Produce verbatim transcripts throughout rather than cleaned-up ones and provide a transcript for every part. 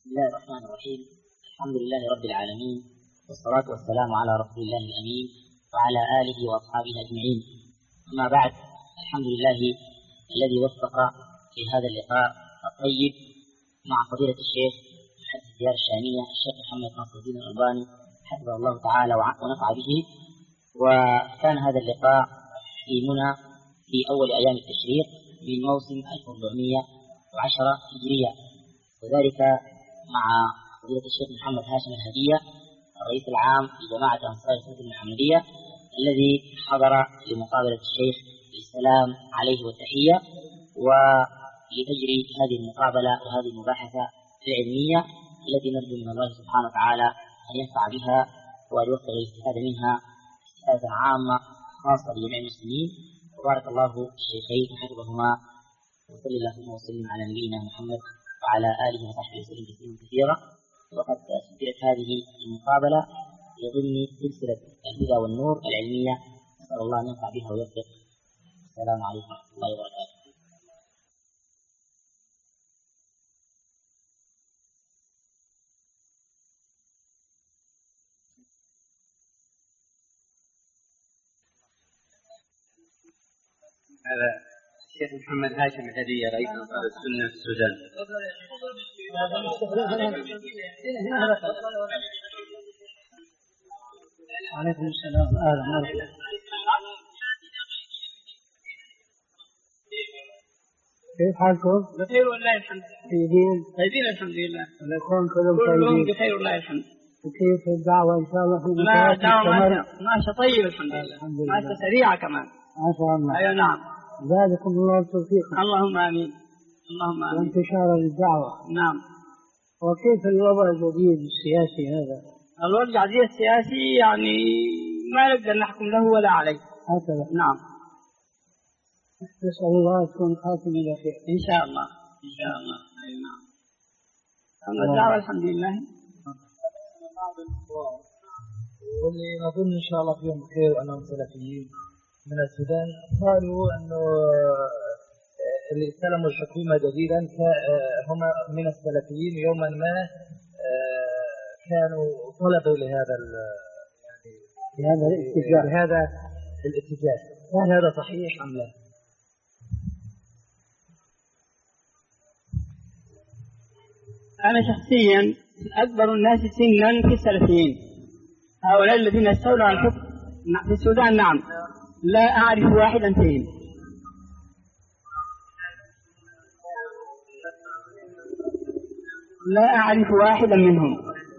بسم الله الرحمن الرحيم. الحمد لله رب العالمين، والصلاة والسلام على رسول الله الأمين وعلى آله وأصحابه أجمعين. أما بعد، الحمد لله الذي وفق في هذا اللقاء الطيب مع فضيلة الشيخ محدث الديار الشامية الشيخ محمد ناصر الدين الألباني حفظه الله تعالى ونفع به. وكان هذا اللقاء في منى في أول أيام التشريق من موسم ألف وأربعمائة وعشرة هجرية، وذلك مع فضيلة الشيخ محمد هاشم الهدية الرئيس العام لجماعة أنصار السنة المحمدية، الذي حضر لمقابلة الشيخ السلام عليه والتحية، ولتجري هذه المقابلة وهذه المباحثة العلمية التي نرجو من الله سبحانه وتعالى أن ينفع بها وأن يوفق الاستفادة منها استفادة عامة خاصة لجميع المسلمين. وبارك الله الشيخين حفظهما، وصلى اللهم وسلم على نبينا محمد وعلى آله وصحبه وسلم تسليما كثيرا. وقد سجلت هذه المقابلة ضمن سلسلة الهدى والنور العلمية، نسأل الله أن ينفع بها ويوفق. السلام عليكم ورحمة الله وبركاته. هذا الشيخ محمد هاشم الهدية رئيس أنصار السنة في السودان. عليكم السلام. أهلا مرحبا. كيف حالكم؟ بخير والله الحمد. طيبين؟ طيبين الحمد لله. ولكم كلهم كلهم طيبين؟ بخير والله الحمد. وكيف الدعوة إن شاء الله في لا مكان دعوة ماشية طيب الحمد لله. الحمد لله. ماشية سريعة كمان. ما شاء الله. أيوة نعم. زادكم الله التوفيق. اللهم آمين. اللهم آمين. وانتشار الدعوة. نعم. وكيف الوضع الجديد السياسي هذا؟ الوضع الجديد السياسي يعني ما نقدر نحكم له ولا عليه. هكذا. نعم. نسأل الله تكون خاتمة إلى خير. إن شاء الله. إن شاء الله. أي نعم. أما الدعوة الحمد لله. واللي نظن إن شاء الله فيهم خير وأنهم سلفيين من السودان، قالوا أنه اللي استلموا الحكومة جديدا هم من السلفيين، يوما ما كانوا طلبوا لهذا لهذا الاتجاه لهذا الاتجاه هل هذا صحيح أم لا؟ أنا شخصيا أكبر الناس سنا في السلفيين، هؤلاء الذين استولوا على الحكم في السودان، نعم لا أعرف واحدا فيهم. لا أعرف واحدا منهم،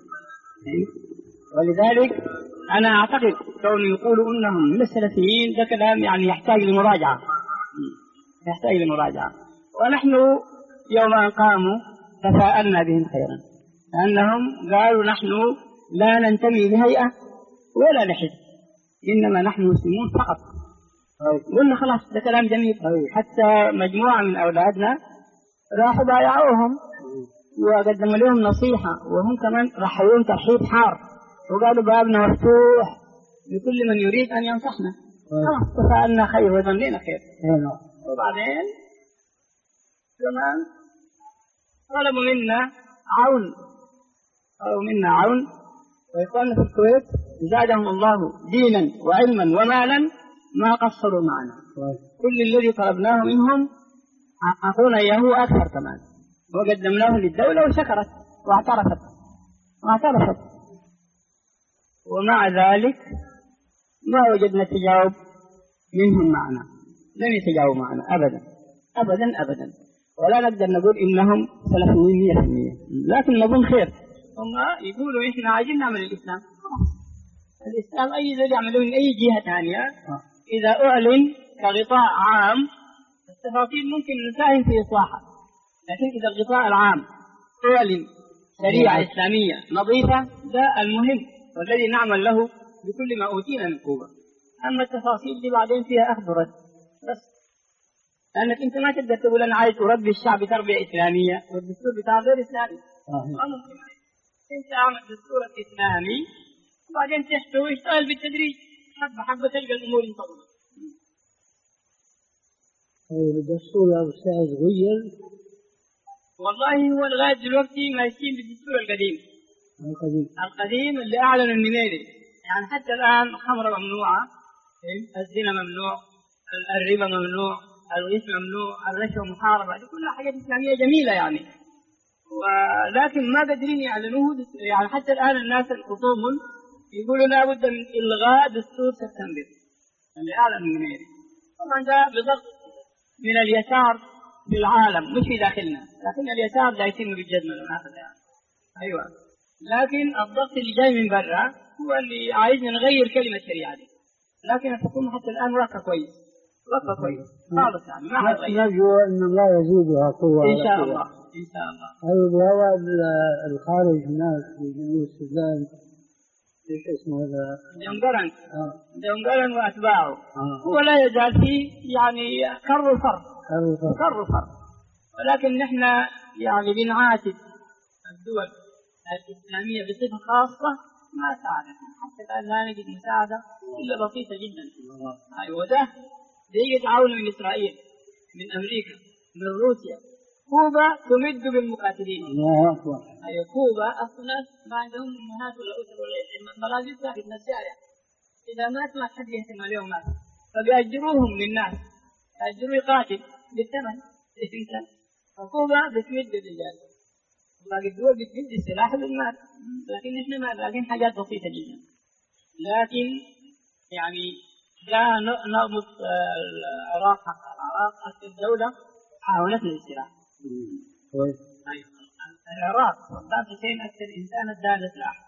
ولذلك أنا أعتقد كون يقولوا أنهم من السلفيين ده كلام يعني يحتاج لمراجعة، يحتاج لمراجعة. ونحن يوم أن قاموا تفاءلنا بهم خيرا، لأنهم قالوا نحن لا ننتمي لهيئة ولا لحزب، إنما نحن مسلمون فقط. قلنا خلاص ده كلام جميل. حتى مجموعة من أولادنا راحوا بايعوهم وقدموا لهم نصيحة، وهم كمان رحبوهم ترحيب حار وقالوا بابنا مفتوح لكل من يريد أن ينصحنا. خلاص تفاءلنا خير وظنينا خير. وبعدين كمان طلبوا منا عون، طلبوا منا عون. وإخواننا في الكويت زادهم الله دينا وعلما ومالا ما قصروا معنا. كل الذي طلبناه منهم أعطونا إياه أكثر كمان، وقدمناه للدولة وشكرت واعترفت واعترفت ومع ذلك ما وجدنا تجاوب منهم معنا، لم يتجاوبوا معنا أبدا أبدا أبدا. ولا نقدر نقول إنهم سلفيين مية في المية، لكن نظن خير. هم يقولوا إحنا عايزين نعمل الإسلام. الإسلام أي ذي يعملوا من أي جهة ثانية إذا أعلن كغطاء عام التفاصيل ممكن نساهم في إصلاحها، لكن إذا الغطاء العام أعلن شريعة إسلامية نظيفة ده المهم والذي نعمل له بكل ما أوتينا من قوة. أما التفاصيل دي بعدين فيها أخذ ورد بس، لأنك أنت ما تقدر تقول أنا عايز أربي الشعب تربية إسلامية والدستور بتاع غير إسلامي. أنت أعمل دستور إسلامي وبعدين تحته ويشتغل بالتدريج حبة حبة تلقى الأمور انتظمت. الدستور يا أستاذ غير والله هو لغاية دلوقتي ماشيين بالدستور القديم القديم القديم اللي أعلن النميري. يعني حتى الآن الخمر ممنوعة، الزنا ممنوع، الربا ممنوع، الغش ممنوع، الرشوة محاربة، دي كلها حاجات إسلامية جميلة يعني. ولكن ما قادرين يعلنوه. يعني حتى الآن الناس الخصوم يقولوا لا بد من إلغاء دستور سبتمبر اللي أعلن النميري. طبعا ده بضغط من اليسار في العالم مش في داخلنا، لكن اليسار لا يتم بالجزمة المناخذة يعني. أيوة، لكن الضغط اللي جاي من برا هو اللي عايزنا نغير كلمة شريعة دي. لكن الحكومة حتى الآن واقفة كويس، واقفة كويس خالص يعني ما حتغير. نرجو أن الله يزيدها قوة إن شاء الله إن شاء الله. طيب وهو الخارج هناك في جنوب السودان ايش اسمه هذا؟ جنقرن آه. جنقرن وأتباعه. آه. هو لا يزال فيه يعني كر الفرق كر الفرق، ولكن نحن يعني بنعاتب الدول الإسلامية بصفة خاصة ما ساعدت، حتى الآن لا نجد مساعدة إلا بسيطة جدا. أيوة ده بيجي تعاون من إسرائيل، من أمريكا، من روسيا. كوبا تمد بالمقاتلين. الله أكبر. أيوة كوبا أصلا ما عندهم أمهات ولا أسر ولا الملاجئ في الشارع، إذا مات ما حد يهتم عليهم مات، فبيأجروهم للناس، يأجروا يقاتل بالثمن بالإنسان. فكوبا بتمد الرجال، باقي الدول بتمد السلاح بالمال، لكن إحنا ما لكن حاجات بسيطة جدا. لكن يعني لا نغمض العراق حق العراق حتى الدولة حاولتنا السلاح. كويس. العراق صدام حسين أكثر إنسان ادانا سلاح.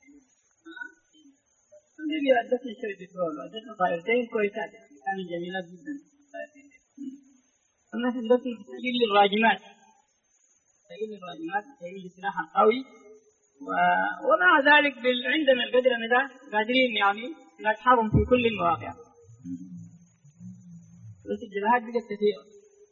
ليبيا أدتنا شوية بترول وأدتنا طائرتين كويسات كانوا جميلات جدا. الناس أدتنا تجيب لي الراجمات، تجيب لي الراجمات، تجيب لي سلاح قوي، ومع ذلك عندنا القدر من ده قادرين يعني نتحارب في كل المواقع. بس الجبهات بقت كثيرة.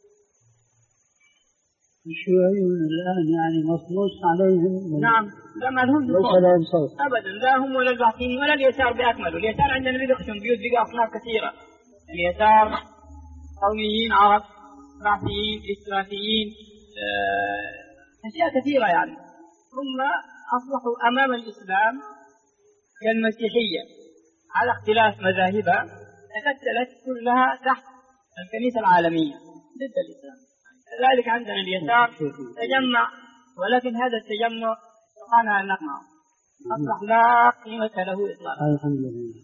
الشيوعيون الآن يعني مصلوص عليهم. نعم لا ما لهم صوت أبدا، لا هم ولا الباقين ولا اليسار بأكمله. اليسار عندنا بيقسم بيوت بقى أصناف كثيرة، اليسار قوميين عرب، رافعيين، إسرائيليين، أشياء كثيرة يعني. ثم أصبحوا أمام الإسلام كالمسيحية على اختلاف مذاهبها، تكتلت كلها تحت الكنيسة العالمية ضد الإسلام. لذلك عندنا اليسار تجمع، ولكن هذا التجمع سبحانه أن نقمعه أصبح لا قيمة له إطلاقا. الحمد لله.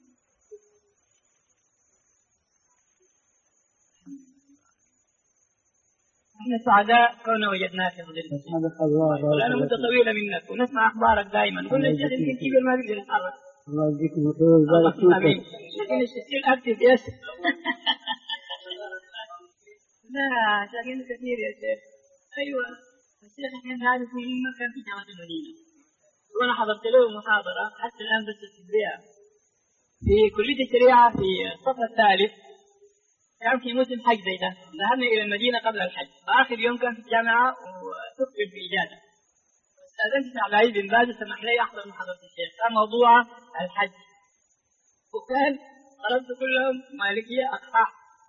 نحن سعداء كوننا وجدناك في ظل الإسلام، ولنا مدة طويلة منك ونسمع أخبارك دائما، كل شيء يمكن تيجي ما نقدر نتحرك. الله يجزيكم خير ويبارك فيكم. لكن الشيء أكتب يس. لا شاكين كثير يا شيخ. أيوة الشيخ احنا نعرف من مكان في جامعة المدينة، وأنا حضرت له محاضرة حتى الآن بس التدريع في كلية الشريعة في الصف الثالث. كان في موسم حج زي ده، ذهبنا إلى المدينة قبل الحج، فآخر يوم كان في الجامعة وتكتب في إجازة. استأذنت الشيخ عبد العزيز بن باز سمح لي أحضر محاضرة الشيخ، كان موضوع الحج، وكان طلبت كلهم مالكية أصحاح.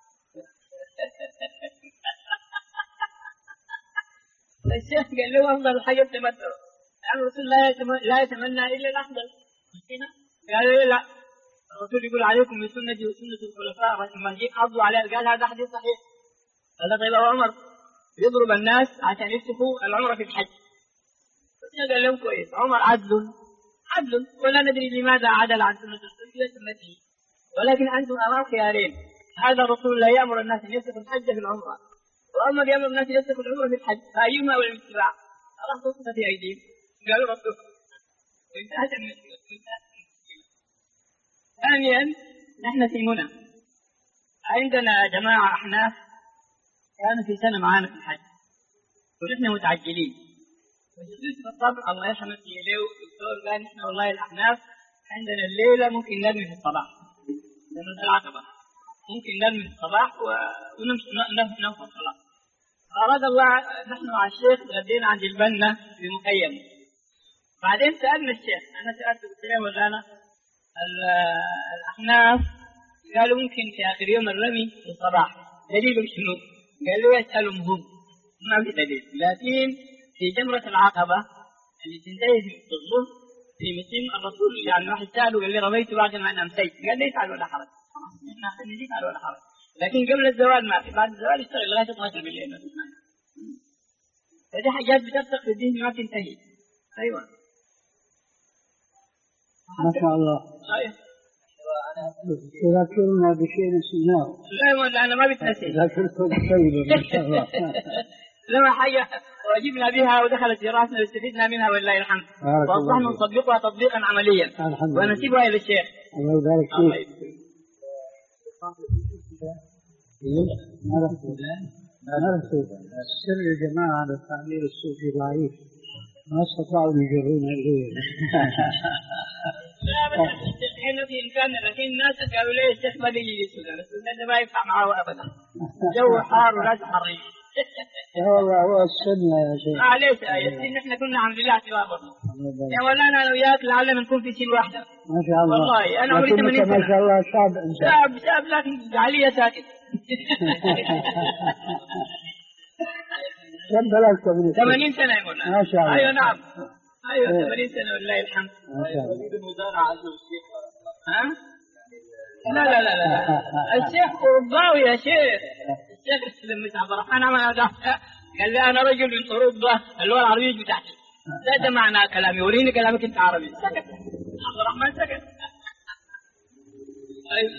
الشيخ قال له أفضل حاجة التمتع، يعني الرسول لا يتمنى إلا الأفضل. قال له لا، الرسول يقول عليكم بسنتي وسنة الخلفاء الراشدين عضوا عليها. قال هذا حديث صحيح. قال طيب أبو عمر يضرب الناس عشان يفتحوا العمرة في الحج. قال لهم كويس، عمر عدل عدل ولا ندري لماذا عدل عن سنة الرسول إلى سنته، ولكن أنتم أمام خيارين، هذا الرسول لا يأمر الناس أن يفتحوا الحج في العمرة، وعمر يأمر الناس أن يفتحوا العمرة في الحج، فأيهما أولى بالاتباع؟ الله توقف في أيديهم. قالوا ربك وانتهت المشكلة. ثانيا نحن في منى عندنا جماعة أحناف كانوا في سنة معانا في الحج، ونحن متعجلين، وجلست بالطبع الله يرحمه له الدكتور قال نحن والله الأحناف عندنا الليلة ممكن نرمي في الصباح، لأنه العقبة ممكن نرمي في الصباح ونمشي ننام في الصلاة. أراد الله نحن مع الشيخ غدينا عند البنا في مخيم. بعدين سألنا الشيخ، أنا سألت الشيخ ولانا الأحناف قالوا ممكن في آخر يوم الرمي في الصباح، دليل شنو؟ قال له يسألهم هم، ما في دليل. لكن في جمرة العقبة اللي تنتهي في الظهر في مسلم الرسول يعني واحد سأله قال لي رميت بعد ما أنا أمسيت، قال لي يفعل ولا حرج، احنا خلينا يفعل ولا حرج، لكن قبل الزوال ما في، بعد الزوال يشتغل لغاية اثناشر بالليل ما في مانع. فدي حاجات بترسخ في الدين ما تنتهي. أيوة ما شاء الله. أيوة. تذكرنا بشيء نسيناه. لا أنا ما بتنسي. ذكرتم طيبة ما شاء الله. لما حاجة وجبنا بها ودخلت في راسنا واستفدنا منها ولله الحمد، واصبحنا نطبقها تطبيقا عمليا ونسيبها الى الشيخ. الله يبارك فيك. عرفت السر يا جماعه على التعبير الصوفي ضعيف، ما استطاعوا يجرون اليه. لا بس احنا في امكاننا، لكن الناس قالوا لي الشيخ ما بيجي السودان، السودان ما ينفع معه ابدا، جو حار ولا تحري. لا والله هو السنة يا شيخ. معليش يا نحن كنا الحمد لله اعتبار يا مولانا انا وياك لعلنا نكون في سن واحده. ما شاء الله. والله انا عمري ثمانين سنة. ما شاء الله شاب انسان. شاب شاب لكن علي ساكت. كم بلغت من ثمانين سنة يا مولانا. ما شاء الله. ايوه نعم. ايوه ثمانين سنة ولله الحمد. ما شاء الله. ها؟ لا لا لا لا الشيخ أوروباوي يا شيخ. الشيخ لما عبد الرحمن عمل هذا قال لي أنا رجل من أوروبا اللغة العربية بتاعتي. لا ده معنى كلامي، وريني كلامك أنت عربي. سكت عبد الرحمن سكت. أيوة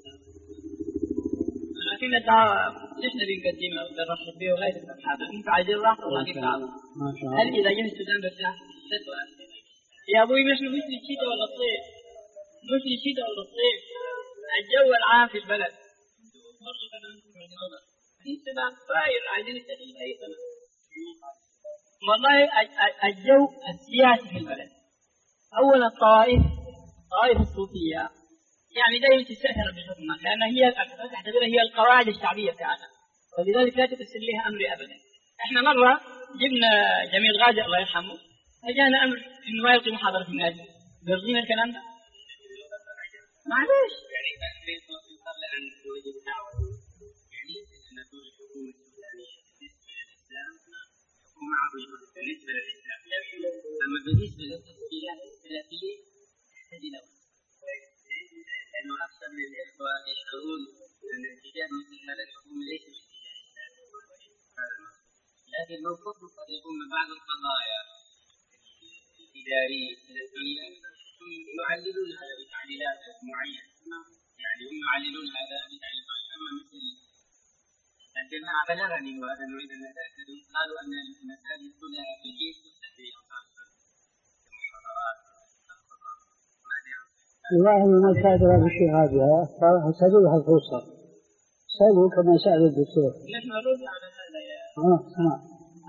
لكن الدعوة نحن بنقدمها ونرحب بها ولا يتفهم هذا. أنت عايزين راحة والله كيف تعرف. هل إذا جينا السودان برتاح؟ يا أبوي نحن مش للشتاء ولا الصيف، مش للشتاء ولا الصيف، الجو العام في البلد. برضو كان في سبب فاير عايزين التغيير أي سبب. والله الجو السياسي في البلد. أولا الطوائف، الطوائف الصوفية يعني دائما تستأثر بحكمها، لأن هي تعتبرها هي القواعد الشعبية بتاعنا، ولذلك لا تفسر لها أمر أبدا. إحنا مرة جبنا جميل غازي الله يرحمه، فجانا أمر إنه ما يلقي محاضرة في النادي. بيرضينا الكلام ده؟ معلش يعني قبل أن نوجه دعوة يعني أن نقول الحكومة السودانية بالنسبة للإسلام حكومة عظيمة بالنسبة للإسلام، أما بالنسبة للتشكيلات السلفية تحتاج إلى وقت، لأنه أكثر من الإخوة يشعرون أن اتجاه مثل هذا الحكومة ليس باتجاه إسلامي، لكن موقفه قد يكون من بعض القضايا الإدارية السلفية يعللون هذا بتعليلات معينة، يعني هم يعللون هذا بتعليلات. أما مثل الجماعة بلغني وهذا نريد أن نتأكد، قالوا أن المساجد كلها في الجيش تستفيد المحاضرات الخطط ما أدري. والله ما سأدرى بالشيء هذا، سألوها الفرصة، سألوا كما سأل الدكتور. نحن نرد على هذا يا آه نعم.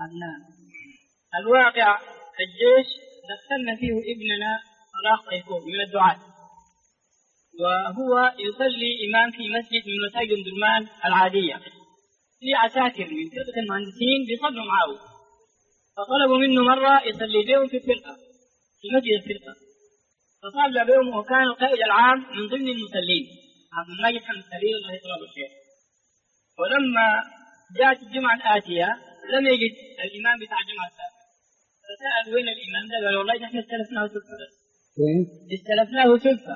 الواقع الجيش دخلنا فيه ابننا صلاح طيفون من الدعاة، وهو يصلي إمام في مسجد من مساجد درمان العادية، في عساكر من فرقة المهندسين بيصلوا معه، فطلبوا منه مرة يصلي بهم في الفرقة في مسجد الفرقة، فصلى بهم وكان القائد العام من ضمن المصلين عبد المجيد حمد خليل الله يطلب الخير. ولما جاءت الجمعة الآتية لم يجد الإمام بتاع الجمعة الثالثة، فسأل وين الإمام ده؟ قال والله نحن استلفناه سلفة بس. استلفناه سلفة.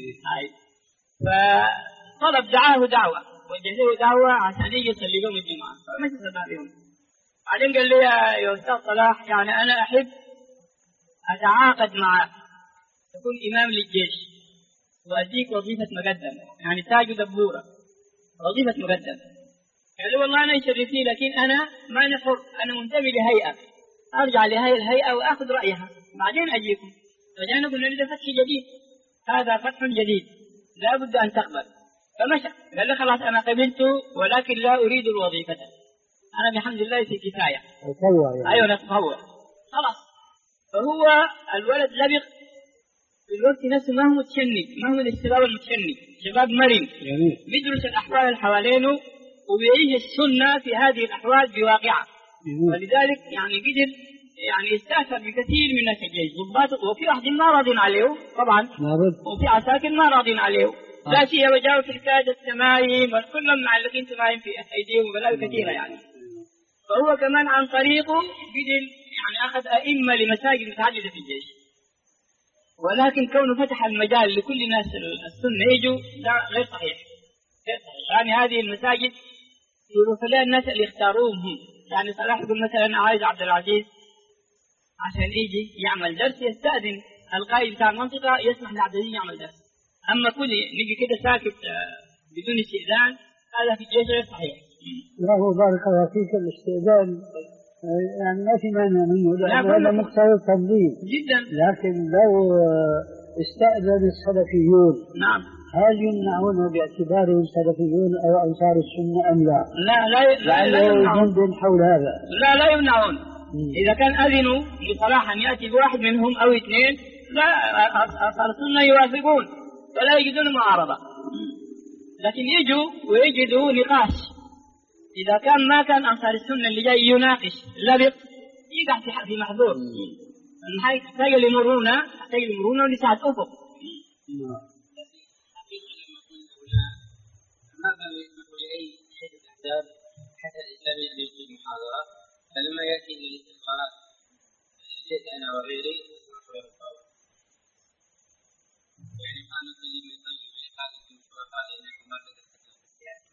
فطلب دعاه دعوة وجه له دعوة عشان يجي يصلي لهم الجمعة، فما صلى بهم. بعدين قال لي يا أستاذ صلاح يعني أنا أحب أتعاقد معك تكون إمام للجيش وأديك وظيفة مقدم، يعني تاج دبورة وظيفة مقدم. قال لي والله أنا يشرفني، لكن أنا ما نحر، أنا منتمي لهيئة، أرجع لهذه الهيئة وأخذ رأيها بعدين أجيكم. فجاءنا قلنا له فتح جديد، هذا فتح جديد لا بد أن تقبل. فمشى قال لي خلاص أنا قبلت ولكن لا أريد الوظيفة، أنا بحمد الله في كفاية. يعني. أيوة نتطوع خلاص. فهو الولد لبق في الوقت نفسه، ما هو متشنج، ما هو الشباب المتشنج، شباب مرن بيدرس الأحوال اللي حوالينه وبيعيش السنة في هذه الأحوال بواقعة. ولذلك يعني قدر يعني يستأثر بكثير من الناس الجيش ضباط، وفي واحد ما راضين عليه طبعا، وفي عساكر ما راضين عليه، لا شيء وجاوا في الكاد التمايم وكلهم معلقين تمايم في أيديهم وبلاوي كثيرة يعني. فهو كمان عن طريقه بدل يعني أخذ أئمة لمساجد متعددة في الجيش، ولكن كونه فتح المجال لكل ناس السنة يجوا لا غير صحيح. غير صحيح. يعني هذه المساجد يروح لها الناس اللي يختاروهم هم. يعني صلاح يقول مثلا عايز عبد العزيز عشان يجي يعمل درس يستأذن القائد بتاع المنطقة يسمح لعبد العزيز يعمل درس. أما كل نيجي كده ساكت بدون استئذان هذا في الجيش غير صحيح. لا هو بارك الله فيك الاستئذان يعني ما في مانع منه لأن هذا مقتضى التنظيم جدا. لكن لو استأذن السلفيون نعم هل يمنعون باعتبارهم سلفيون أو أنصار السنة أم لا؟ لا لا لا, لا يمنعون حول هذا. لا لا يمنعون. إذا كان أذنوا لصلاح أن يأتي بواحد منهم أو اثنين لا أنصار السنة يوافقون ولا يجدون معارضة، لكن يجوا ويجدوا نقاش. إذا كان ما كان أنصار السنة اللي جاي يناقش لبق يقع في محظور. يحتاج لمرونة يحتاج لمرونة ولسعة أفق. ما كان يسمح لأي شيء الأحزاب حتى الإسلامي أن يجري محاضرة، فلما يأتي للاستخبارات جئت أنا وغيري يسمح له بالطاولة. يعني قال مثل ابن القيم قال قال إنكم ما تدخلتم في السياسة.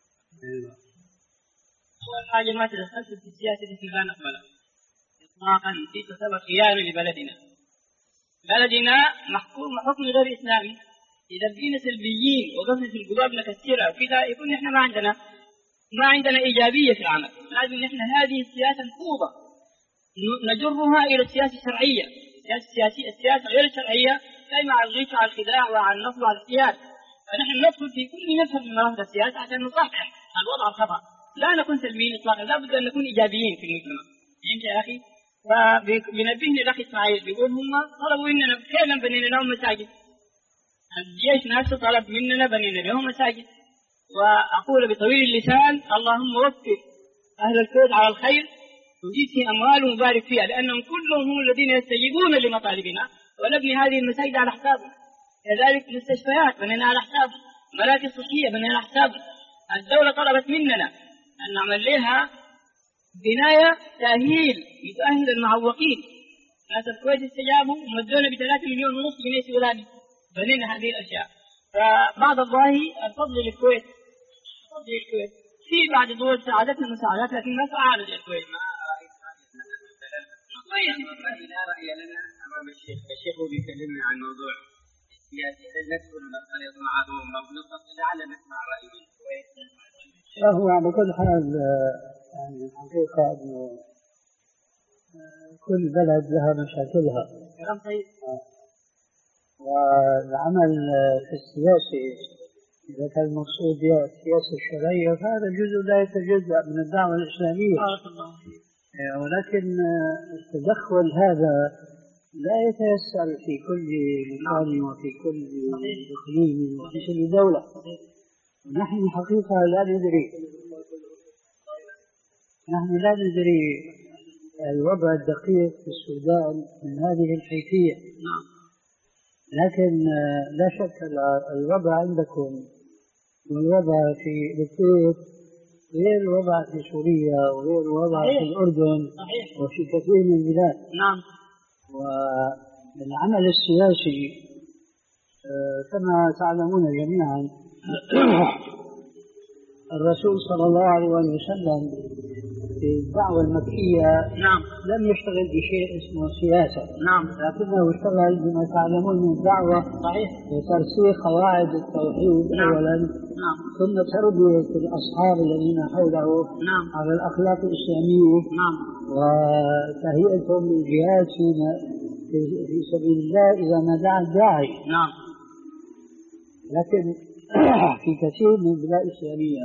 أول حاجة ما تدخلت في السياسة التي لا نقبلها إطلاقا في تعتبر خيانة لبلدنا. بلدنا محكوم حكم غير إسلامي. إذا بقينا سلبيين وقفنا في القلوب نكسرها وكذا يكون إحنا ما عندنا ما عندنا إيجابية في العمل. لازم إحنا هذه السياسة الفوضى نجرها إلى السياسة الشرعية. السياسة السياسة غير الشرعية دائما على الغش وعلى الخداع وعلى النصب وعلى الاجتهاد. فنحن ندخل في كل مفهوم من مناهج السياسة عشان نصحح الوضع الخطأ. لا نكون سلبيين إطلاقا، لا بد أن نكون إيجابيين في المجتمع. فهمت يا أخي؟ فبينبهني الأخ إسماعيل بيقول هم طلبوا إننا فعلا بنينا لهم مساجد. الجيش نفسه طلب مننا بنينا لهم مساجد. وأقول بطويل اللسان اللهم وفق أهل الكويت على الخير وزيدهم أموال ومبارك فيها، لأنهم كلهم هم الذين يستجيبون لمطالبنا ونبني هذه المساجد على حسابهم. كذلك مستشفيات بنينا على حسابهم، مراكز صحية بنينا على حسابهم. الدولة طلبت مننا أن نعمل لها بناية تأهيل لتؤهل المعوقين. ناس الكويت استجابوا ومدونا بثلاثة مليون ونصف جنيه سوداني بنينا هذه الأشياء. فبعد الله الفضل للكويت، الفضل للكويت في بعض الدول ساعدتنا مساعدات لكن ما ساعدت الكويت. ما رأيت كويس لا رأي لنا أمام الشيخ. الشيخ هو بيكلمنا عن موضوع السياسي، هل ندخل نختلط معه مبلغ لعل نسمع رأي من الكويت. هو على كل حال يعني الحقيقة أنه كل بلد لها مشاكلها. كلام طيب. والعمل في السياسة إذا كان المقصود بها السياسة الشرعية فهذا جزء لا يتجزأ من الدعوة الإسلامية. ولكن التدخل هذا لا يتيسر في كل مكان وفي كل إقليم وفي كل دولة. ونحن الحقيقة لا ندري نحن لا ندري الوضع الدقيق في السودان من هذه الحيثية. لكن لا شك الوضع عندكم والوضع في الكويت غير الوضع في سوريا وغير الوضع في الأردن وفي كثير من البلاد. نعم. والعمل السياسي كما تعلمون جميعا الرسول صلى الله عليه وسلم في الدعوة المكية نعم لم يشتغل بشيء اسمه سياسة. نعم. لكنه اشتغل بما تعلمون من الدعوة صحيح وترسيخ قواعد التوحيد نعم. أولا نعم. ثم تربية الأصحاب الذين حوله نعم. على الأخلاق الإسلامية نعم. وتهيئتهم للجهاد في سبيل الله إذا ما دعا الداعي. نعم. لكن في كثير من البلاد الإسلامية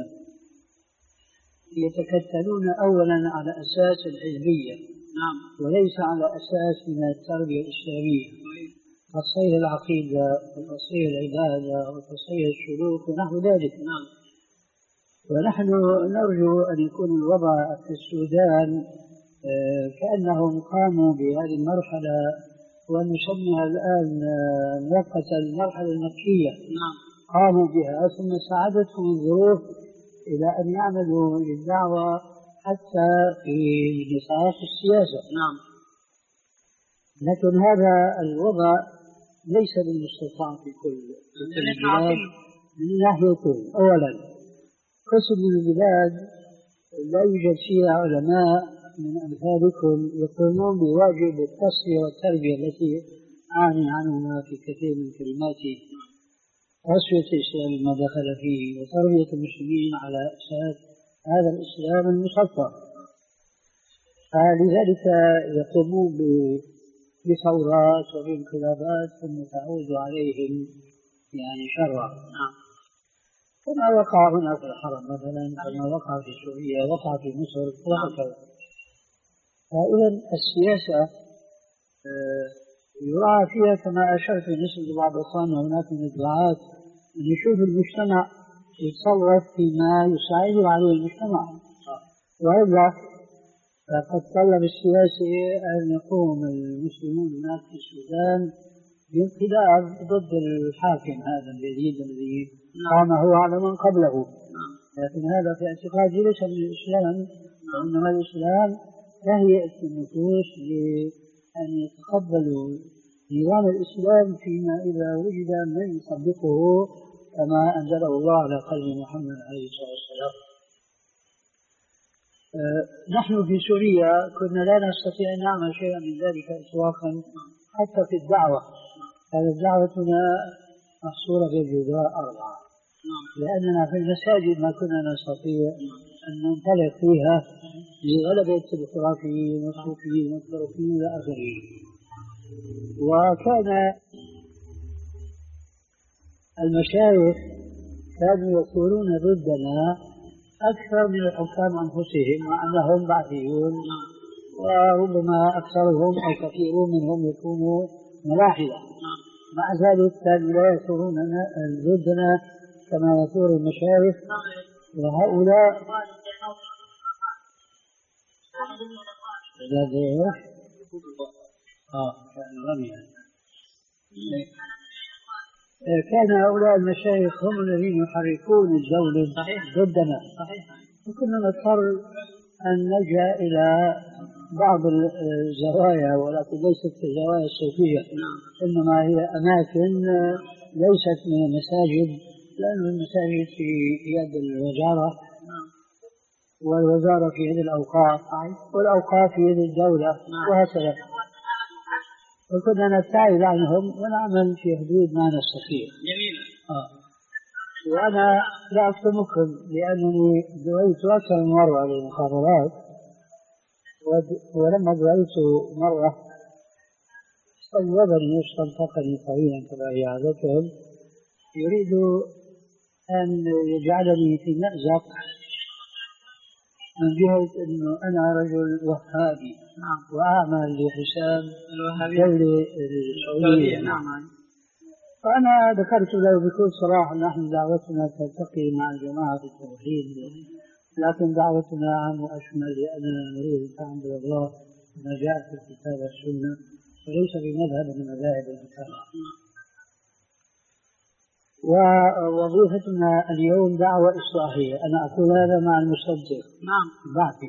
يتكتلون أولا على أساس الحزبية نعم. وليس على أساس من التربية الإسلامية، تصحيح العقيدة وتصحيح العبادة وتصحيح السلوك ونحو ذلك. نعم. ونحن نرجو أن يكون الوضع في السودان كأنهم قاموا بهذه المرحلة ونسميها الآن مؤقتا المرحلة المكية. نعم. قاموا بها ثم ساعدتهم الظروف إلى أن يعملوا للدعوة حتى في نطاق السياسة. نعم. لكن هذا الوضع ليس بالمستطاع في كل البلاد من ناحيتين. أولا، قسم من البلاد لا يوجد فيها علماء من أمثالكم يقومون بواجب التصفية والتربية التي أعني عنها في كثير من كلماتي، تصفية الإسلام ما دخل فيه وتربية المسلمين على أساس هذا الإسلام المصفى. فلذلك يقومون بثورات وبانقلابات ثم تعود عليهم يعني شرا، كما وقع هنا في الحرم مثلا، كما وقع في سوريا، وقع في مصر وهكذا. فإذا السياسة يراعى فيها كما أشرت بالنسبة لبعض إخواننا هناك من الدعاة أن يشوف المجتمع يتصرف فيما يساعد عليه المجتمع، وإلا فقد طلب السياسي أن يقوم المسلمون هناك في السودان بانقلاب ضد الحاكم هذا الجديد الذي قام هو على من قبله، لكن هذا في اعتقادي ليس من الإسلام، وإنما الإسلام يهيئ النفوس لأن يتقبلوا نظام الإسلام فيما إذا وجد من يطبقه كما أنزله الله على قلب محمد عليه الصلاة والسلام. أه نحن في سوريا كنا لا نستطيع أن نعمل شيئا من ذلك إطلاقا حتى في الدعوة. هذه دعوتنا محصورة في الجزراء أربعة، لأننا في المساجد ما كنا نستطيع أن ننطلق فيها لغلبة الخرافيين والصوفيين والطرفيين إلى آخره. وكان المشايخ كانوا يقولون ضدنا أكثر من الحكام أنفسهم، مع أنهم بعثيون وربما أكثرهم أو كثيرون منهم يكونوا ملاحدة، مع ذلك كانوا لا يثورون ضدنا كما يثور المشايخ. وهؤلاء آه كان هؤلاء المشايخ هم الذين يحركون الدولة ضدنا، وكنا نضطر أن نلجأ إلى بعض الزوايا، ولكن ليست الزوايا الصوفية، إنما هي أماكن ليست من المساجد، لأن المساجد في يد الوزارة والوزارة في يد الأوقاف والأوقاف في يد الدولة وهكذا. وكنا نبتعد عنهم ونعمل في حدود ما نستطيع. جميل. آه. وأنا لا أكتمكم لأنني دعيت أكثر من مرة للمخابرات، ولما دعيت مرة استجوبني واستنطقني طويلا كما هي عادتهم، يريد أن يجعلني في مأزق من جهة أنه أنا رجل وهابي وأعمل لحساب الدولة السعودية. نعم. فأنا ذكرت له بكل صراحة نحن دعوتنا تلتقي مع الجماعة في التوحيد، لكن دعوتنا عام وأشمل لأننا نريد أن تعبد الله ما جاء في الكتاب والسنة وليس بمذهب من مذاهب المجتمع. ووظيفتنا اليوم دعوة إصلاحية، أنا أقول هذا مع المصدق. نعم. بعثي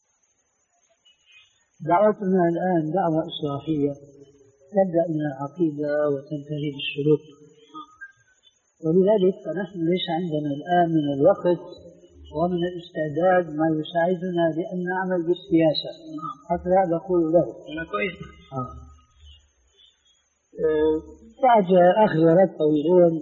دعوتنا الآن دعوة إصلاحية تبدأ من العقيدة وتنتهي بالسلوك، ولذلك فنحن ليس عندنا الآن من الوقت ومن الاستعداد ما يساعدنا لأن نعمل بالسياسة، هكذا بقول له. كويس. آه. بعد أخذ رد طويلين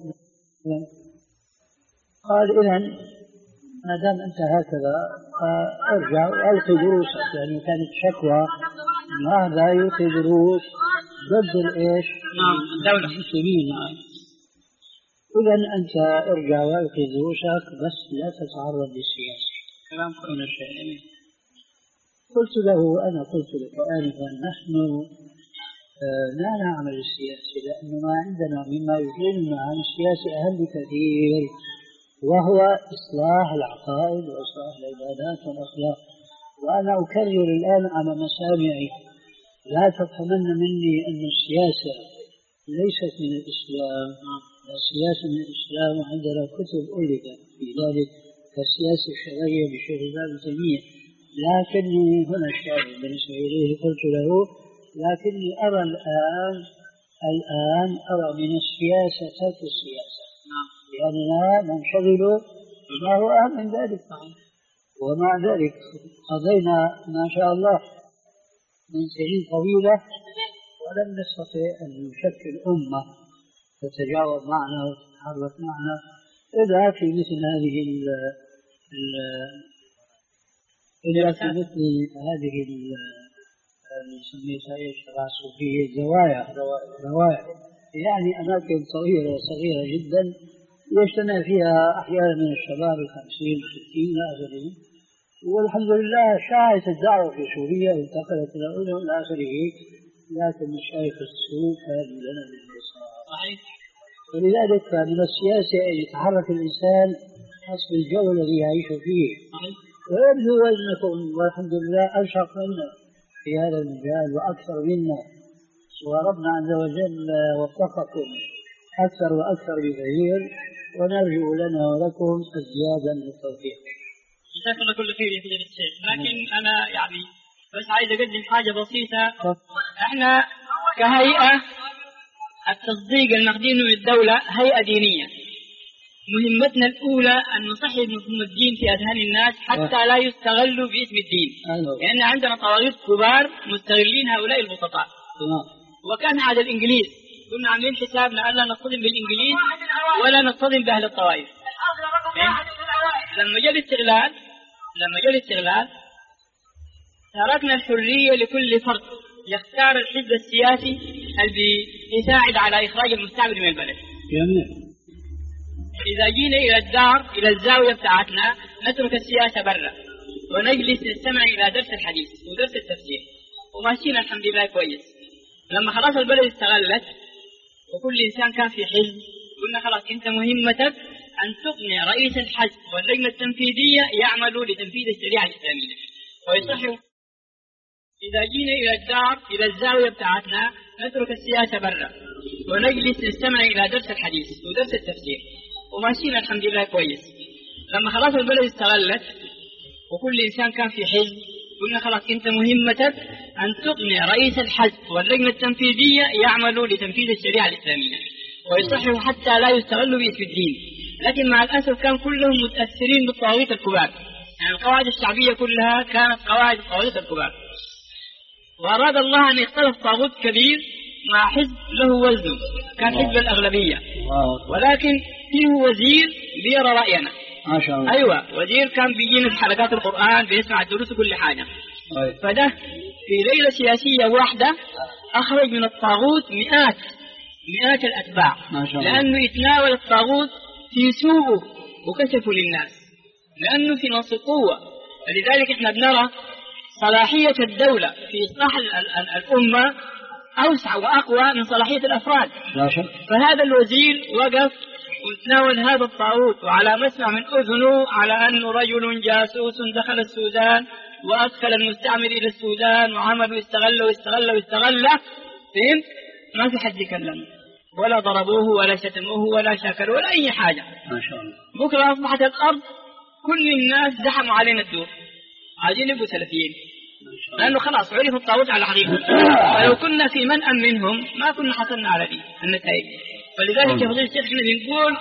قال إذن ما دام أنت هكذا ارجع وألقي دروسك، يعني كانت شكوى أن هذا يلقي دروس ضد الإيش؟ نعم. الدولة المسلمين. إذن أنت ارجع وألقي دروسك بس لا تتعرض للسياسة. كلام كل شيء. قلت له أنا قلت لك آنفا نحن لا نعمل السياسي لأنه ما عندنا مما يشغلنا عن السياسة أهم بكثير، وهو إصلاح العقائد وإصلاح العبادات والأخلاق. وأنا أكرر الآن على مسامعي لا تفهمن مني أن السياسة ليست من الإسلام، السياسة من الإسلام، وعندنا كتب ألفت في ذلك كالسياسة الشرعية بشيخ الإسلام ابن تيمية، لكني هنا الشاهد بالنسبة إليه قلت له لكني أرى الآن الآن أرى من السياسة ترك السياسة لأننا ننشغل بما هو أهم من ذلك ومع ذلك قضينا ما شاء الله من سنين طويلة ولم نستطع أن نشكل أمة تتجاوب معنا وتتحرك معنا إلا في مثل هذه ال إلا في مثل هذه نسميها ايش الصوفية زوايا زوايا يعني أماكن صغيرة صغيرة جدا يجتمع فيها أحيانا من الشباب الخمسين والستين إلى آخره والحمد لله شاعت الدعوة في سوريا وانتقلت إلى الأردن إلى آخره لكن مشايخ السوء كانوا لنا بالانتصار ولذلك من السياسة أن يتحرك الإنسان حسب الجو الذي يعيش فيه ويبدو أنكم والحمد لله أنشط منا في هذا المجال وأكثر منا وربنا عز وجل وفقكم أكثر وأكثر بكثير ونرجو لنا ولكم الزيادة من التوفيق. جزاك الله كل خير يا فضيلة الشيخ، لكن أنا يعني بس عايز أقدم حاجة بسيطة. إحنا كهيئة التصديق المقدم من الدولة هيئة دينية، مهمتنا الأولى أن نصحح مفهوم الدين في أذهان الناس حتى لا يستغلوا باسم الدين، لأن عندنا طواغيت كبار مستغلين هؤلاء البسطاء. وكان هذا الإنجليز كنا عاملين حسابنا ألا نصطدم بالإنجليز ولا نصطدم بأهل الطوائف. لما جاء الاستغلال لما جاء الاستغلال تركنا الحرية لكل فرد يختار الحزب السياسي اللي يساعد على إخراج المستعمر من البلد. إذا جينا إلى الدار إلى الزاوية بتاعتنا نترك السياسة برا ونجلس نستمع إلى درس الحديث ودرس التفسير وماشيين الحمد لله كويس. لما خلاص البلد استغلت وكل إنسان كان في حزب قلنا خلاص أنت مهمتك أن تقنع رئيس الحزب واللجنة التنفيذية يعملوا لتنفيذ الشريعة الإسلامية ويصحوا. إذا جينا إلى الدار إلى الزاوية بتاعتنا نترك السياسة برا ونجلس نستمع إلى درس الحديث ودرس التفسير وماشيين الحمد لله كويس. لما خلاص البلد استغلت وكل إنسان كان في حزب قلنا خلاص أنت مهمتك أن تقنع رئيس الحزب واللجنة التنفيذية يعملوا لتنفيذ الشريعة الإسلامية ويصحوا حتى لا يستغلوا باسم الدين. لكن مع الأسف كان كلهم متأثرين بالطواغيت الكبار، يعني القواعد الشعبية كلها كانت قواعد الطواغيت الكبار. وأراد الله أن يختلف طاغوت كبير مع حزب له وزنه كان حزب الأغلبية، ولكن فيه وزير بيرى رأينا. ما شاء الله. أيوة وزير كان بيجينا في حلقات القرآن بيسمع الدروس وكل حاجة. أيوة. فده في ليلة سياسية واحدة أخرج من الطاغوت مئات مئات الأتباع، ما شاء الله. لأنه يتناول الطاغوت في سوقه وكشفه للناس لأنه في نص قوة. فلذلك احنا بنرى صلاحية الدولة في إصلاح الأمة أوسع وأقوى من صلاحية الأفراد. فهذا الوزير وقف وتناول هذا الطاغوت وعلى مسمع من أذنه على أنه رجل جاسوس دخل السودان وأدخل المستعمر إلى السودان وعمل واستغل واستغل واستغل. فهمت؟ ما في حد يكلم ولا ضربوه ولا شتموه ولا شاكروا ولا أي حاجة. ما شاء الله. بكرة أصبحت الأرض كل الناس زحموا علينا الدور عايزين يبقوا سلفيين لأنه خلاص عرف الطاغوت على حقيقة. ولو كنا في منأى منهم ما كنا حصلنا على دي النتائج. فلذلك يا فضيلة الشيخ احنا بنقول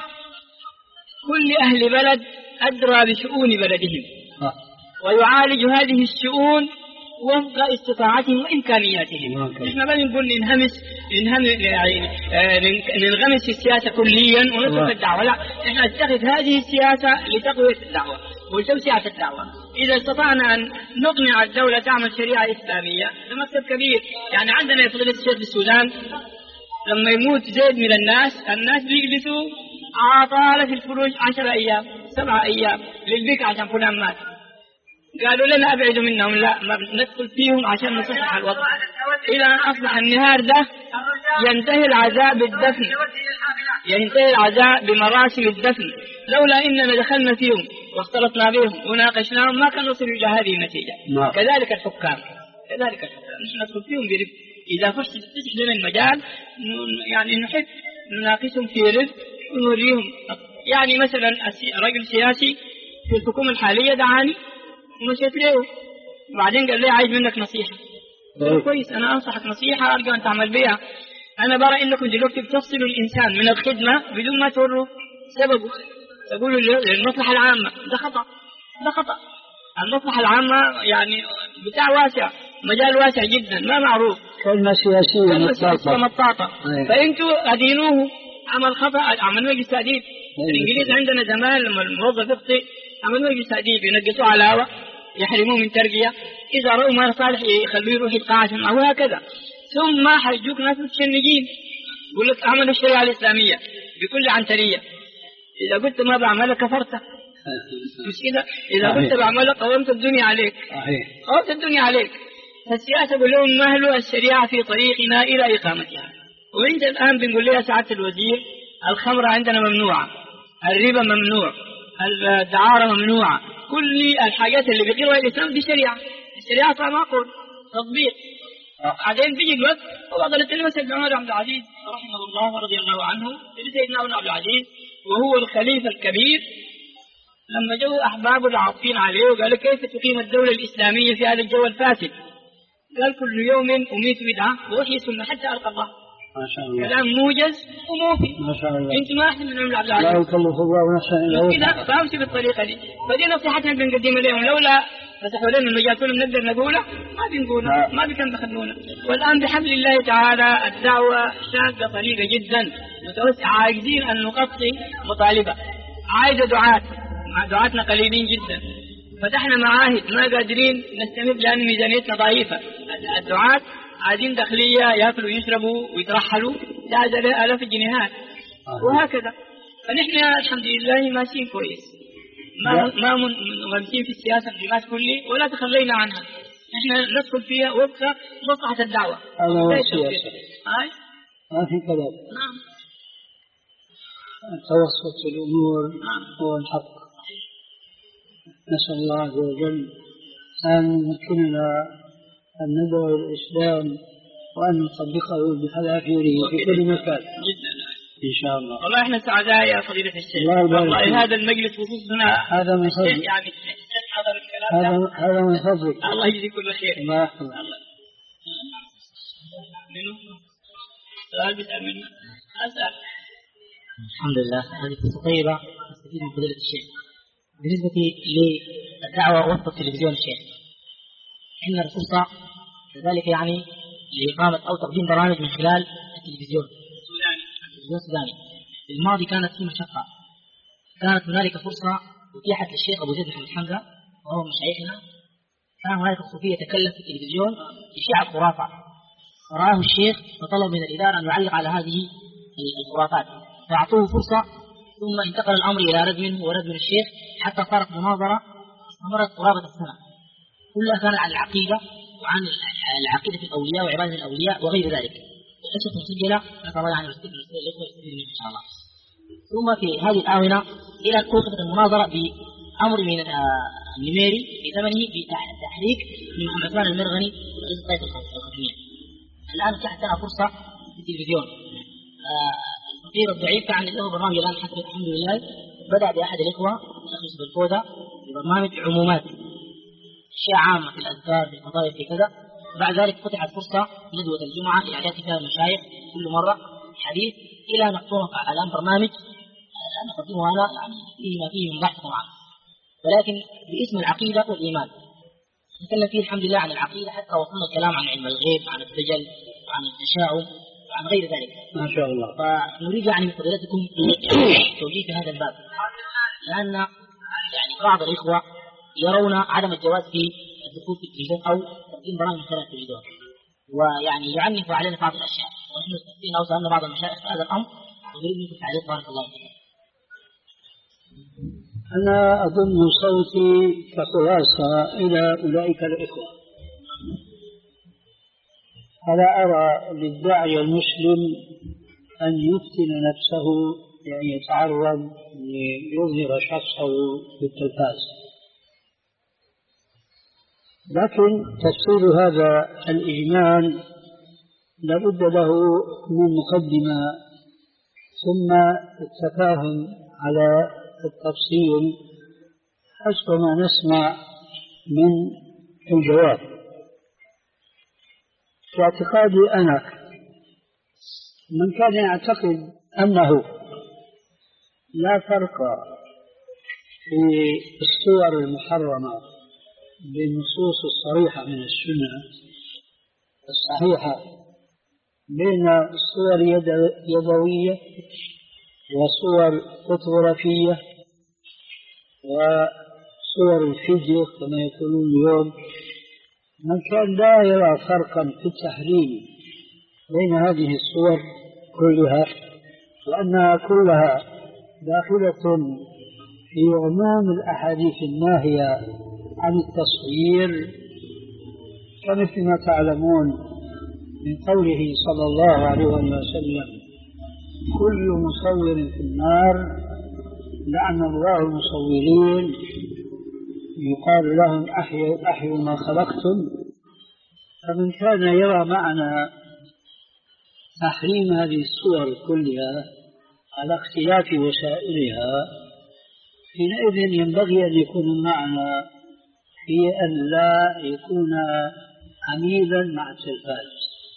كل أهل بلد أدرى بشؤون بلدهم ويعالج هذه الشؤون وفق استطاعتهم وإمكانياتهم. احنا ما بنقول ننهمس ننهم يعني ننغمس في السياسة كليا ونترك الدعوة، لا احنا نتخذ هذه السياسة لتقوية الدعوة ولتوسعة الدعوة. إذا استطعنا أن نقنع الدولة تعمل شريعة إسلامية ده مكتب كبير. يعني عندنا يا فضيلة الشيخ في السودان لما يموت زيد من الناس الناس بيجلسوا عطالة في الفروج عشر أيام سبعة أيام للبكاء عشان فلان مات. قالوا لنا أبعدوا منهم، لا ما ندخل فيهم عشان نصحح الوضع. إلى أن أصبح النهار ده ينتهي العزاء بالدفن ينتهي العزاء بمراسم الدفن. لولا إننا دخلنا فيهم واختلطنا بهم وناقشناهم ما كان نصل إلى هذه النتيجة. ما. كذلك الحكام كذلك الحكام نحن ندخل فيهم برفق. إذا فرصة تتيح لنا المجال يعني نحب نناقشهم في رفق ونوريهم. يعني مثلا رجل سياسي في الحكومة الحالية دعاني ومشيت له بعدين قال لي عايز منك نصيحة. قلت كويس، أنا أنصحك نصيحة أرجو أن تعمل بها. أنا برى إنكم دلوقتي بتفصلوا الإنسان من الخدمة بدون ما توروا سببه، تقولوا للمصلحة العامة. ده خطأ، ده خطأ. المصلحة العامة يعني بتاع واسع، مجال واسع جدا ما معروف، كلمة سياسية كلمة سياسية مطاطة. فأنتوا أدينوه عمل خطأ، عملوا مجلس تأديب. الإنجليز عندنا زمان لما الموظف يخطئ عملوا مجلس تأديب، ينقصوه علاوة، يحرموه من ترقية، إذا رأوا ما صالح يخلوه يروح يتقاعد معه، وهكذا. ثم حيجوك ناس متشنجين يقول لك أعمل الشريعة الإسلامية بكل عنترية، إذا قلت ما بعملها كفرت، مش كده؟ إذا قلت بعملها قومت الدنيا عليك، قومت الدنيا عليك. فالسياسة بقول لهم مهلوا الشريعة في طريقنا إلى إقامتها. وعند الآن بنقول لها سعادة الوزير الخمر عندنا ممنوعة، الربا ممنوع، الدعارة ممنوعة، كل الحاجات اللي بيقرها الإسلام دي شريعة. الشريعة صار معقول تطبيق. بعدين بيجي الوقت وقدرت لنا سيدنا عمر عبد العزيز رحمه الله ورضي الله عنه، سيدنا عمر عبد العزيز وهو الخليفة الكبير، لما جو أحبابه العاطفين عليه وقالوا كيف تقيم الدولة الإسلامية في هذا الجو الفاسد؟ قال كل يوم أميت بدعة ووحي سنة حتى ألقى الله. ما شاء الله. كلام موجز وموفي. ما شاء الله. أنت ما أحسن من عمر عبد العزيز. لا يكلف الله نفسا إلا وسعها. كذا فامشي بالطريقة دي. فدي نصيحتنا بنقدمها لهم، لولا فتحوا لنا المجال كلهم نقدر نقوله ما بنقوله، ما بكم دخلونا. والآن بحمد الله تعالى الدعوة شاقة طريقة جدا متوسعة، عايزين أن نغطي مطالبة، عايزة دعاة، مع دعاتنا قليلين جدا. فتحنا معاهد ما قادرين نستمر لأن ميزانيتنا ضعيفة. الدعاة عايزين داخلية يأكلوا ويشربوا ويترحلوا تعز آلاف الجنيهات وهكذا. فنحن الحمد لله ماشيين كويس، ما ما منغمسين في السياسة الجماعات كلي ولا تخلينا عنها. نحن ندخل فيها وفق مصلحة الدعوة. هذا هو السياسة، ما في كلام. نعم. التوسط في الأمور هو الحق. نسأل الله عز وجل أن يمكننا أن ندعو الإسلام وأن نطبقه بحذافيره في كل مكان إن شاء الله. والله إحنا سعداء يا فضيلة الشيخ، والله هذا المجلس خصوصنا هذا من فضلك، يعني حضر الكلام هذا هذا من فضلك. الله يجزي كل خير. الله يحفظك. منو؟ سؤال بيسأل منه؟ أسأل. الحمد لله، هذه فرصة طيبة نستفيد من فضيلة الشيخ. بالنسبة للدعوة وسط التلفزيون الشيخ، عندنا فرصة كذلك يعني لإقامة أو تقديم برامج من خلال التلفزيون التلفزيون السوداني. في الماضي كانت في مشقة، كانت هنالك فرصة أتيحت للشيخ أبو زيد محمد حمزة وهو من مشايخنا، كان هنالك صوفية يتكلم في التلفزيون بشيع الخرافة، فرآه الشيخ وطلب من الإدارة أن يعلق على هذه الخرافات، فأعطوه فرصة، ثم انتقل الأمر إلى رد منه ورد من الشيخ حتى صارت مناظرة استمرت قرابة السنة، كلها كانت عن العقيدة وعن العقيدة في الأولياء وعبادة الأولياء وغير ذلك، والأشياء مسجلة نسأل الله يعني نستفيد من الإخوة يستفيد منه إن شاء الله. ثم في هذه الآونة إلى أن توقفت المناظرة بأمر من النميري بثمنه بتحريك من محمد عثمان المرغني رئيس الطائفة الخاتمية. الآن اتاحت لنا فرصة في التلفزيون. الفقير الضعيف كان له برنامج الآن حسب الحمد لله، بدأ بأحد الإخوة الأخ يوسف الفودة ببرنامج عمومات أشياء عامة في الأذكار في القضايا في كذا. بعد ذلك فتحت فرصة ندوة الجمعة لإعداد فيها المشايخ كل مرة حديث إلى أن نقوم الآن برنامج الآن نقدمه أنا يعني فيه ما فيه من بحث طبعا، ولكن باسم العقيدة والإيمان نتكلم فيه الحمد لله عن العقيدة حتى وصلنا الكلام عن علم الغيب، عن الدجل، عن التشاؤم، عن غير ذلك ما شاء الله. فنريد يعني من فضيلتكم توجيه في هذا الباب، لأن يعني بعض الإخوة يرون عدم الجواز في الدخول في التلفزيون أو تقديم برامج من خلال التلفزيون، ويعني يعنف علينا بعض الأشياء، ونحن استفتينا أو سألنا بعض المشايخ في هذا الأمر ونريد منكم تعليق بارك الله فيكم. أنا أضم صوتي كخلاصة إلى أولئك الإخوة. فلا أرى للداعية المسلم أن يفتن نفسه يعني يتعرض ليظهر شخصه بالتلفاز، لكن تفسير هذا الإجمال لابد له من مقدمة ثم التفاهم على التفصيل حسب ما نسمع من الجواب. في اعتقادي أنا من كان يعتقد أنه لا فرق في الصور المحرمة بالنصوص الصريحة من السنة الصحيحة بين الصور اليدوية وصور فوتوغرافية وصور الفيديو كما يقولون اليوم، من كان لا يرى فرقا في التحريم بين هذه الصور كلها وأنها كلها داخلة في عموم الأحاديث الناهية عن التصوير، كمثل ما تعلمون من قوله صلى الله عليه وسلم: كل مصور في النار، لعن الله المصورين، يقال لهم أحيوا, أحيوا ما خلقتم. فمن كان يرى معنى تحريم هذه الصور كلها على اختلاف وسائلها، حينئذ ينبغي أن يكون المعنى في أن لا يكون عميلا مع التلفاز.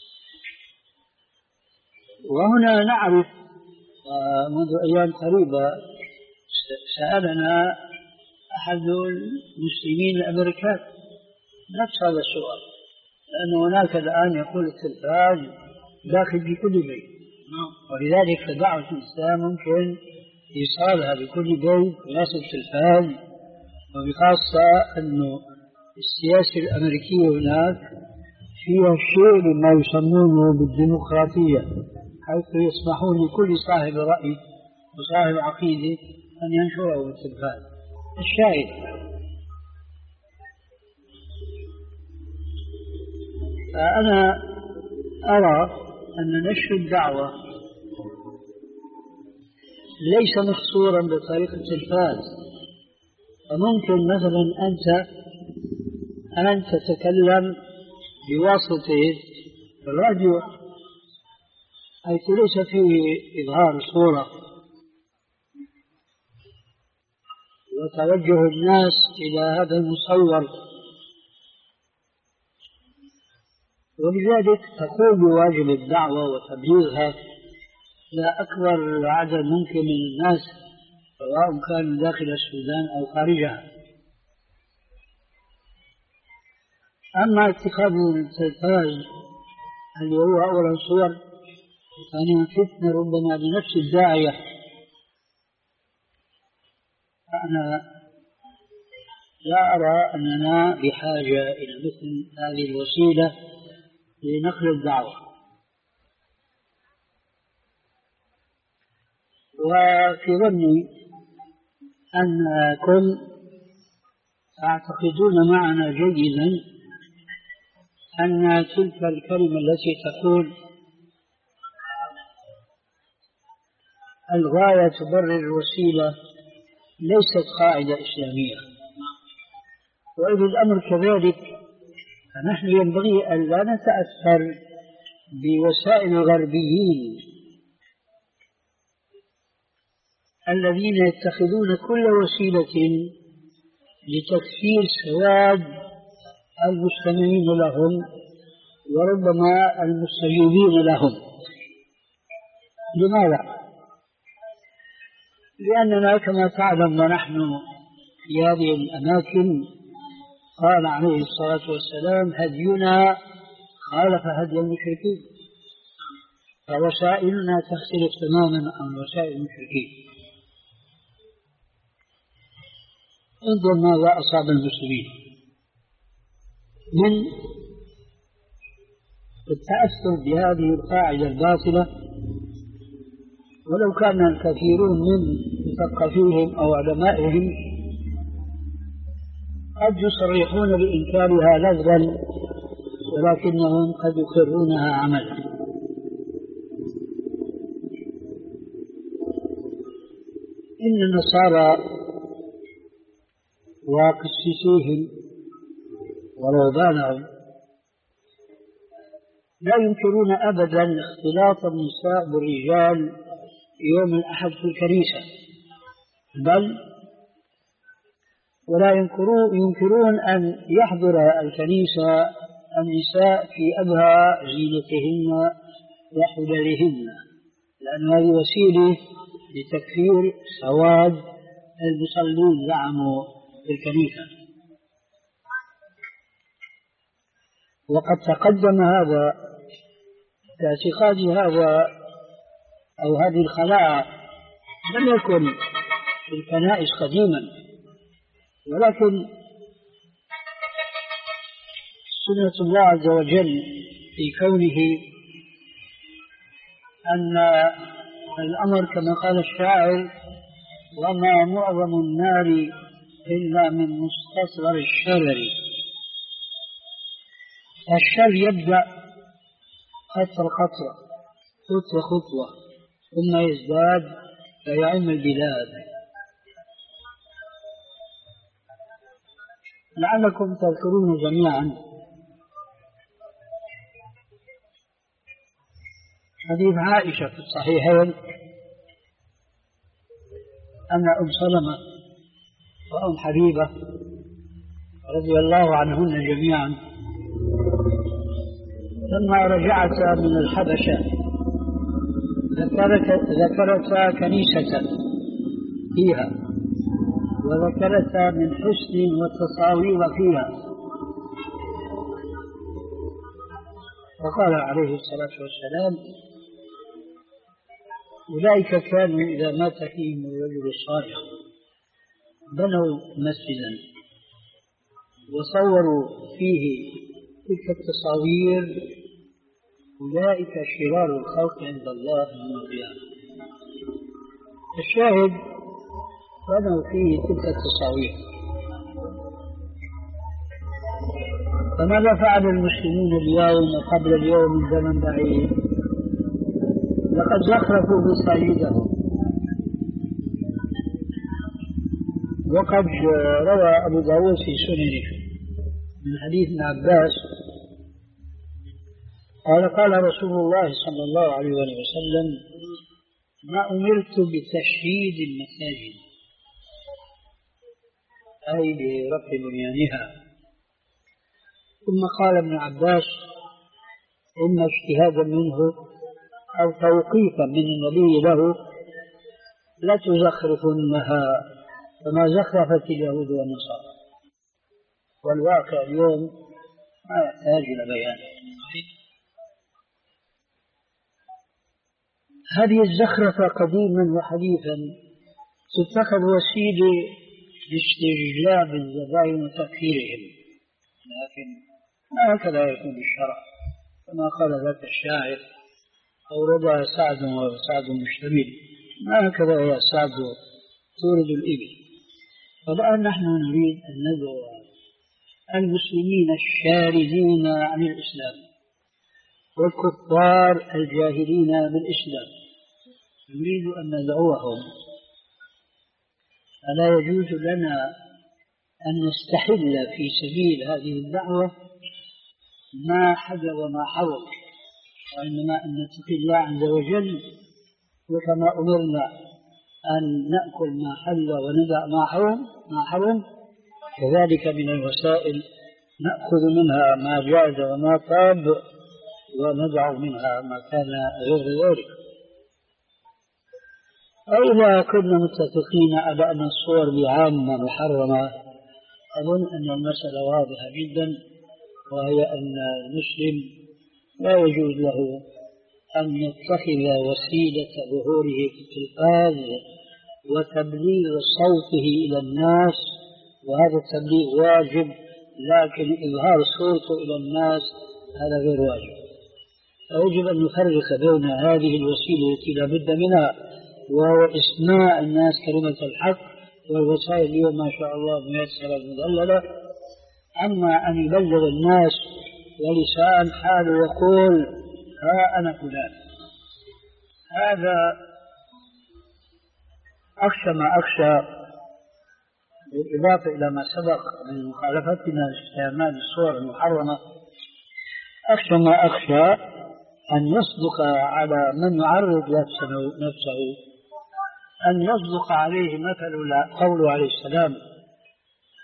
وهنا نعرف منذ أيام قريبة سألنا أحد المسلمين الأمريكان نفس هذا السؤال، لأن هناك الآن يقول التلفاز داخل في كل بيت، ولذلك دعوة الإسلام ممكن إيصالها بكل بيت قياس التلفاز، وبخاصة أنه السياسة الأمريكية هناك فيها شيء مما يسمونه بالديمقراطية، حيث يسمحون لكل صاحب رأي وصاحب عقيدة أن ينشره بالتلفاز. الشاهد فأنا أرى أن نشر الدعوة ليس محصورا بطريقة التلفاز. فممكن مثلا أنت أن تتكلم بواسطة الراديو حيث ليس فيه إظهار صورة، وتوجه الناس إلى هذا المصور، ولذلك تقوم بواجب الدعوة وتبليغها إلى أكبر عدد ممكن من الناس، سواء كان داخل السودان أو خارجها. أما اتخاذ التلفاز اللي هو أولا صور ثانيا فتنة ربما لنفس الداعية، أنا لا أرى أننا بحاجة إلى مثل هذه الوسيلة لنقل الدعوة. وفي ظني أنكم تعتقدون معنا جيدا أن تلك الكلمة التي تقول الغاية تبرر الوسيلة ليست قاعدة إسلامية، وإذا الأمر كذلك فنحن ينبغي أن لا نتأثر بوسائل الغربيين الذين يتخذون كل وسيلة لتكفير سواد المستمعين لهم وربما المستجيبين لهم. لماذا؟ لأننا كما تعلم ونحن في هذه الأماكن قال عليه الصلاة والسلام: هدينا خالف هدي المشركين، فوسائلنا تختلف تماما عن وسائل المشركين. انظر ماذا أصاب المسلمين من التأثر بهذه القاعدة الباطلة، ولو كان الكثيرون من مثقفيهم أو علمائهم قد يصرحون بإنكارها لفظا ولكنهم قد يقرونها عملا. إن النصارى وقسيسيهم ورهبانهم لا ينكرون أبدا اختلاط النساء بالرجال يوم الأحد في الكنيسة، بل ولا ينكرون, ينكرون أن يحضر الكنيسة النساء في أبهى زينتهن وحللهن، لأن هذه وسيلة لتكفير سواد المصلين زعموا في الكنيسة. وقد تقدم هذا باعتقاد هذا أو هذه الخلاء لم يكن في الكنائس قديما، ولكن سنة الله عز وجل في كونه أن الأمر كما قال الشاعر: وما معظم النار إلا من مستصغر الشرر. الشر يبدأ قطرة قطرة، خطوة خطوة، ثم يزداد فيعم البلاد. لعلكم تذكرون جميعا حديث عائشة في الصحيحين أن أم سلمة وأم حبيبة رضي الله عنهن جميعا لما رجعتا من الحبشة ذكرتا كنيسة فيها، وذكرتا من حسن والتصاوير فيها، وقال عليه الصلاة والسلام: أولئك كانوا إذا مات فيهم الرجل الصالح بنوا مسجدا وصوروا فيه تلك التصاوير، أولئك شرار الخلق عند الله يوم القيامة. الشاهد بنوا فيه تلك التصاوير. فماذا فعل المسلمون اليوم وقبل اليوم من زمن بعيد؟ لقد زخرفوا مساجدهم. وقد روى أبو داود في سننه من حديث ابن عباس قال: قال رسول الله صلى الله عليه وسلم: ما أمرت بتشييد المساجد، أي برفع بنيانها. ثم قال ابن عباس: إن اجتهادا منه أو توقيفا من النبي له لتزخرفنها كما زخرفت اليهود والنصارى. والواقع اليوم ما يحتاج إلى بيان. هذه الزخرفة قديما وحديثا تتخذ وسيلة لاستجلاب الزبائن وتكفيرهم، لكن ما هكذا يكون الشرع كما قال ذاك الشاعر: أوردها سعد وسعد مشتمل، ما هكذا يا سعد تورد الإبل. فالآن نحن نريد أن ندعو المسلمين الشاردين عن الإسلام والكفار الجاهلين بالإسلام، نريد أن ندعوهم. فلا يجوز لنا أن نستحل في سبيل هذه الدعوة ما حل وما حرم، وإنما أن نتقي الله عز وجل، وكما أمرنا أن نأكل ما حل وندع ما حرم ما حرم كذلك من الوسائل نأخذ منها ما جاز وما طاب، وندع منها ما كان غير ذلك. وإذا كنا متفقين على أن الصور بعامة محرمة، أظن أن المسألة واضحة جدا، وهي أن المسلم لا يجوز له أن يتخذ وسيلة ظهوره في التلفاز وتبليغ صوته إلى الناس، وهذا التبليغ واجب، لكن إظهار صوته إلى الناس هذا غير واجب. فيجب أن نفرق بين هذه الوسيلة التي لا بد منها وهو إسماع الناس كلمة الحق، والوسائل اليوم ما شاء الله ميسرة مدللة. أما أن يبلغ الناس ولسان حاله يقول ها أنا فلان، هذا أخشى ما أخشى، بالإضافة إلى ما سبق من مخالفتنا لاستعمال الصور المحرمة، أخشى ما أخشى أن يصدق على من يعرض نفسه أن يصدق عليه مثل قوله عليه السلام: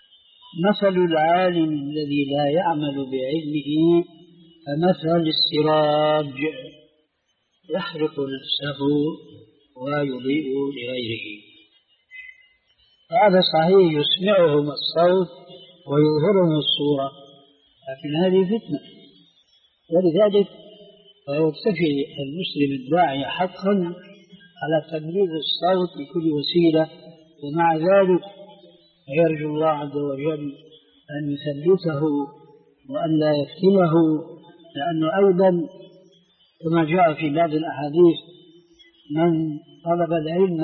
مثل العالم الذي لا يعمل بعلمه فمثل السراج يحرق نفسه ويضيء لغيره. هذا صحيح يسمعهم الصوت ويظهرهم الصورة، لكن هذه فتنة، ولذلك يكتفي المسلم الداعي حقا على تبليغ الصوت بكل وسيلة، ومع ذلك يرجو الله عز وجل أن يثبته وأن لا يفتنه، لأنه أيضا كما جاء في بعض الأحاديث من طلب العلم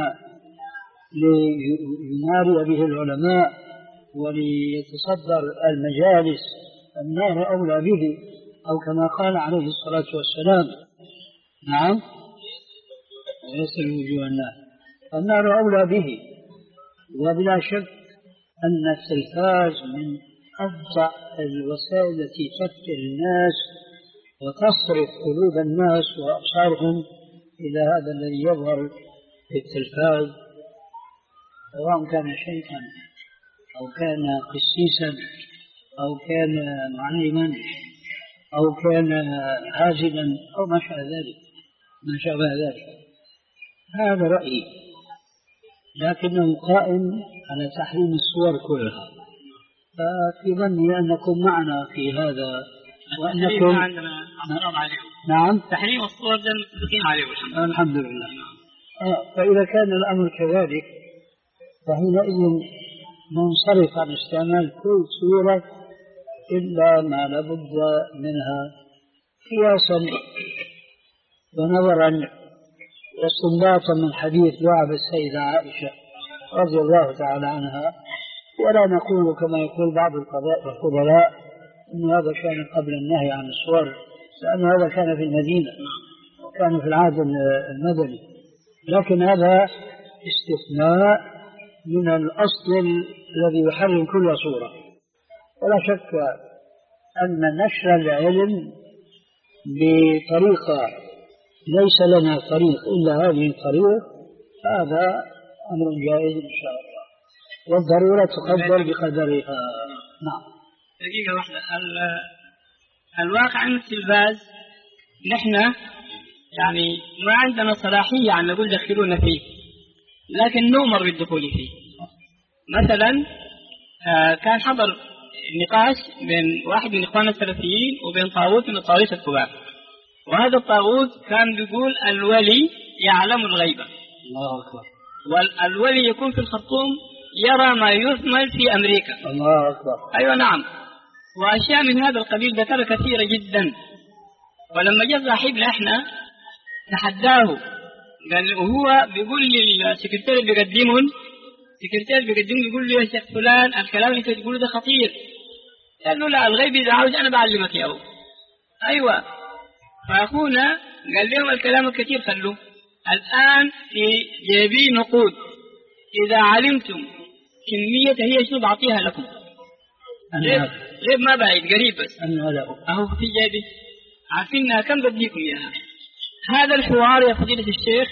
ليماري به العلماء وليتصدر المجالس النار أولى به، أو كما قال عليه الصلاة والسلام نعم ويسر وجوه الناس، النار أولى به. وبلا شك أن التلفاز من أفظع الوسائل التي تفتن الناس وتصرف قلوب الناس وأبصارهم إلى هذا الذي يظهر في التلفاز، سواء كان شيخا أو كان قسيسا أو كان معلما أو كان عازلا أو ما شابه ذلك ما شابه ذلك. هذا رأيي، لكنه قائم على تحريم الصور كلها، ففي ظني أنكم معنا في هذا وأنكم نعم تحريم الصور ده متفقين عليه والحمد الحمد لله. آه فإذا كان الأمر كذلك فحينئذ منصرف عن استعمال كل صورة إلا ما لابد منها قياسا ونظرا واستنباطا من حديث لعب السيدة عائشة رضي الله تعالى عنها. ولا نقول كما يقول بعض الفضلاء أن هذا كان قبل النهي عن الصور، لأن هذا كان في المدينة وكان في العهد المدني، لكن هذا استثناء من الأصل الذي يحرم كل صورة. ولا شك أن نشر العلم بطريقة ليس لنا طريق إلا هذه الطريق هذا أمر جائز إن شاء الله، والضرورة تقدر بقدرها. نعم. دقيقة واحدة، الواقع عن التلفاز نحن يعني ما عندنا صلاحية عن نقول دخلونا فيه، لكن نؤمر بالدخول فيه. مثلا كان حضر نقاش بين واحد من إخوان السلفيين وبين طاغوت من الطاغوت الكبار، وهذا الطاغوت كان بيقول الولي يعلم الغيبة. الله أكبر. والولي يكون في الخرطوم يرى ما يثمل في أمريكا. الله أكبر. أيوة نعم، وأشياء من هذا القبيل ذكر كثيرة جدا. ولما جاء صاحبنا احنا تحداه، قال وهو بيقول للسكرتير اللي بيقدمون السكرتير بيقدمون بيقول له يا شيخ فلان الكلام اللي تقوله ده خطير. قال له لا، الغيب إذا عاوز أنا بعلمك يا أبو. أيوة. فأخونا قال لهم الكلام الكثير خلوه، الآن في جيبي نقود، إذا علمتم كمية هي شنو بعطيها لكم. غيب, غيب ما بعيد قريب بس أهو في جيبي، عارفين كم بديكم إياها. هذا الحوار يا فضيلة الشيخ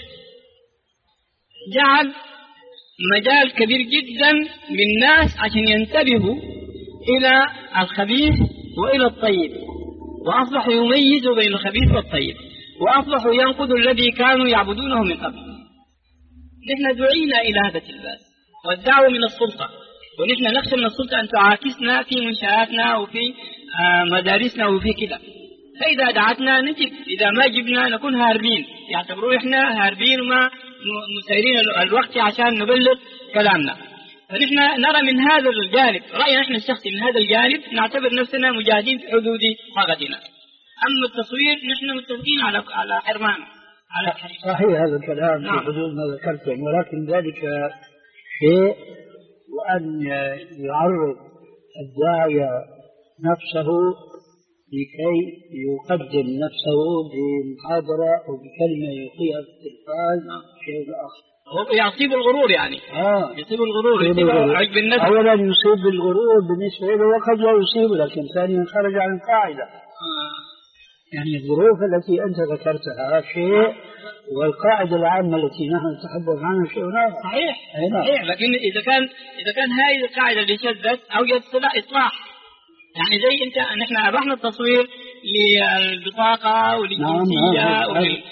جعل مجال كبير جدا للناس عشان ينتبهوا إلى الخبيث وإلى الطيب، وأصبحوا يميزوا بين الخبيث والطيب، وأصبحوا ينقذوا الذي كانوا يعبدونه من قبل. نحن دعينا إلى هذا التلباس والدعوة من السلطة، ونحن نخشى من السلطة أن تعاكسنا في منشآتنا وفي مدارسنا وفي كذا. فإذا دعتنا نجب، إذا ما جبنا نكون هاربين، يعتبروا إحنا هاربين وما مسيرين الوقت عشان نبلغ كلامنا. فنحن نرى من هذا الجانب، رأينا نحن الشخصي من هذا الجانب نعتبر نفسنا مجاهدين في حدود طاقتنا. أما التصوير نحن متفقين على على حرمانه على صحيح هذا الكلام في حدود ما ذكرتم، ولكن ذلك شيء، وأن يعرض الداعية نفسه لكي يقدم نفسه بمحاضرة أو بكلمة يلقيها في التلفاز شيء آخر. هو يصيب الغرور يعني آه. يصيب الغرور، يصيب عجب النفس. أولا يصيب الغرور بالنسبة له وقد لا يصيب، لكن ثانيا خرج عن القاعدة. آه. يعني الظروف التي أنت ذكرتها شيء، والقاعدة العامة التي نحن نتحدث عنها شيء آخر. صحيح صحيح، لكن إذا كان إذا كان هذه القاعدة اللي شدت أوجد إصلاح، يعني زي أنت نحن أبحنا التصوير للبطاقة وللجنسية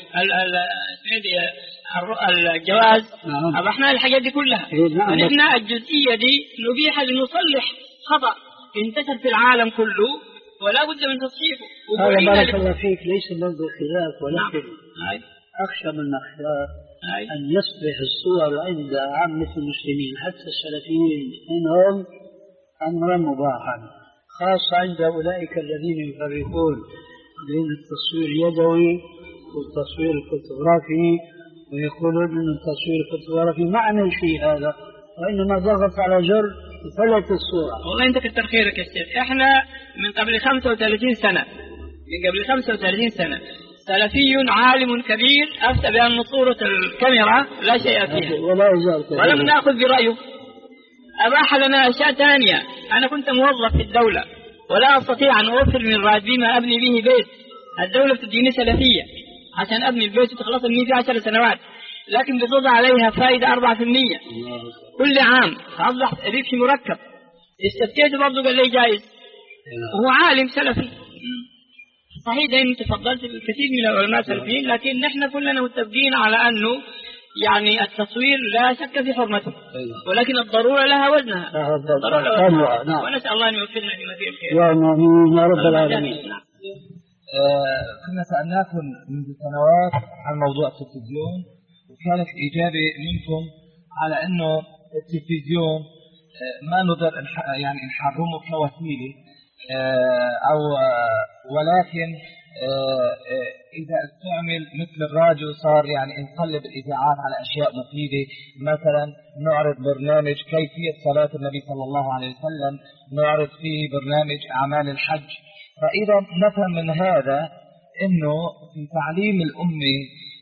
وللجواز، أبحنا الحاجات دي كلها، ونحن الجزئية دي نبيحها لنصلح خطأ انتشر في العالم كله ولا بد من تصحيحه. هذا بارك الله فيك ليس موضوع خلاف، ولكن نعم. أخشى من أخشى أن يصبح الصور عند عامة المسلمين حتى السلفيين منهم أمرا مباحا، خاصة عند أولئك الذين يفرقون بين التصوير اليدوي والتصوير الفوتوغرافي، ويقولون أن التصوير الفوتوغرافي معنى شيء هذا، وإنما ضغط على زر فلت الصورة. والله أنت كتر خيرك يا شيخ، إحنا من قبل خمسة وثلاثين سنة من قبل خمسة وثلاثين سنة سلفي عالم كبير أفتى بأن صورة الكاميرا لا شيء فيها ولا يزال ولم نأخذ برأيه. أباح لنا أشياء ثانية. أنا كنت موظف في الدولة ولا أستطيع أن أوفر من راتبي ما أبني به بيت، الدولة بتديني سلفية عشان أبني البيت وتخلص مني في عشر سنوات، لكن بتوضع عليها فائدة أربعة في المية كل عام، أصبح ربحي مركب. استفتيت برضه قال لي جائز، وهو عالم سلفي صحيح. دائما تفضلت بالكثير من العلماء السلفيين، لكن نحن كلنا متفقين على أنه يعني التصوير لا شك في حرمته، ولكن الضرورة لها وزنها. الضرورة لها وزنها. ونسأل الله أن يوفقنا فيما فيه الخير. يا آمين يا رب العالمين. كنا سألناكم منذ سنوات عن موضوع التلفزيون، وكانت الإجابة منكم على أنه التلفزيون ما نقدر يعني نحرمه كوسيلة، أو ولكن إذا استعمل مثل الراديو صار يعني نقلب الإذاعات على أشياء مفيدة، مثلا نعرض برنامج كيفية صلاة النبي صلى الله عليه وسلم، نعرض فيه برنامج أعمال الحج. فإذا نفهم من هذا أنه في تعليم الأمة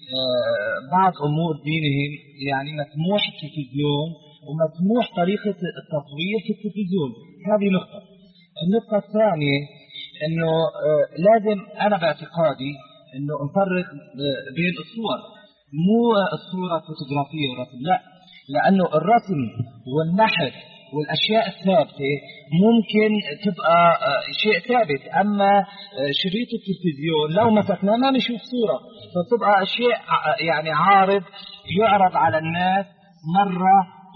بعض أمور دينهم يعني مسموح التلفزيون ومسموح طريقة التصوير في التلفزيون. هذه نقطة. النقطة الثانية أنه لازم أنا باعتقادي أنه نفرق بين الصور، مو الصورة فوتوغرافية ورسم، لا، لأنه الرسم والنحت والأشياء الثابتة ممكن تبقى شيء ثابت، أما شريط التلفزيون لو مسكناه ما نشوف صورة، فتبقى شيء يعني عارض يعرض على الناس مرة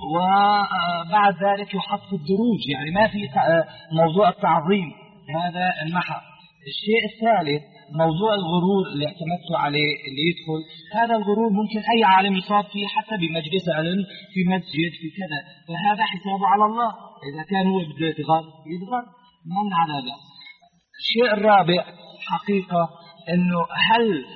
وبعد ذلك يحط في الدروج، يعني ما في موضوع التعظيم، هذا النحر. الشيء الثالث موضوع الغرور اللي اعتمدتوا عليه اللي يدخل، هذا الغرور ممكن أي عالم يصاب فيه حتى بمجلس علم في مسجد في كذا، فهذا حسابه على الله، إذا كان هو بده يتغر يتغر من على ذلك. الشيء الرابع حقيقة أنه هل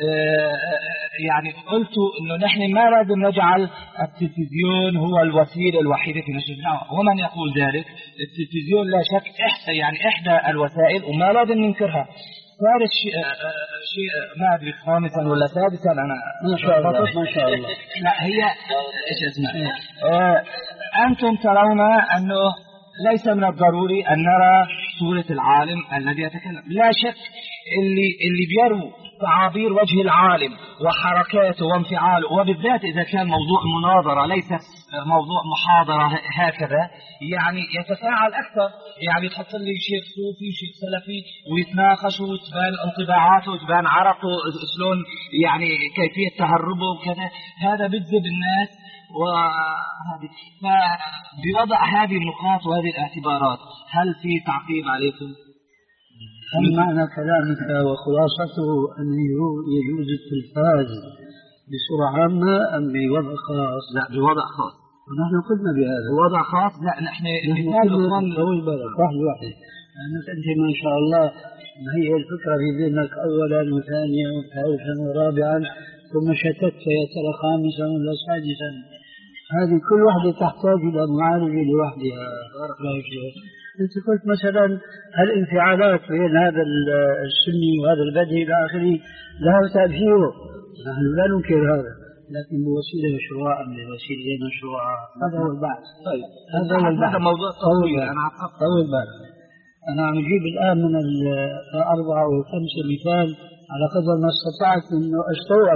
يعني قلتوا أنه نحن ما لازم نجعل التلفزيون هو الوسيلة الوحيدة في نشر الدعوة، ومن يقول ذلك؟ التلفزيون لا شك إحدى يعني إحدى الوسائل وما لازم ننكرها. ثالث شيء شيء ما أدري خامسا ولا سادسا أنا ما شاء الله ما شاء الله لا هي إيش اسمها آه أنتم ترون أنه ليس من الضروري أن نرى صورة العالم الذي يتكلم. لا شك اللي اللي بيروا تعابير وجه العالم وحركاته وانفعاله، وبالذات إذا كان موضوع مناظرة ليس موضوع محاضرة هكذا، يعني يتفاعل أكثر، يعني تحط لي شيخ صوفي وشيخ سلفي ويتناقشوا وتبان انطباعاته وتبان عرقه شلون يعني كيفية تهربه وكذا، هذا بيجذب الناس. وهذه فبوضع هذه النقاط وهذه الاعتبارات هل في تعقيب عليكم؟ هل معنى كلامك وخلاصته أن يجوز التلفاز بصورة عامة أم بوضع خاص؟ لا بوضع خاص، ونحن قلنا بهذا بوضع خاص. لا نحن نحن طول بالك واحد واحد يعني أنت ما شاء الله ما هي الفكرة في ذهنك أولا وثانيا وثالثا ورابعا ثم شتت يا ترى خامسا ولا سادسا، هذه كل واحدة تحتاج إلى معالجة لوحدها. بارك الله فيك. أنت قلت مثلا الانفعالات بين هذا السني وهذا البدعي إلى آخره لها تأثيره، نحن لا ننكر هذا، لكن بوسيلة مشروعة أم بوسيلة مشروعة هذا هو البحث. طيب هذا هو البحث. موضوع طويل أنا طول بالك. أنا عم أجيب الآن من الأربعة أو خمسة مثال على قدر ما استطعت إنه أستوعب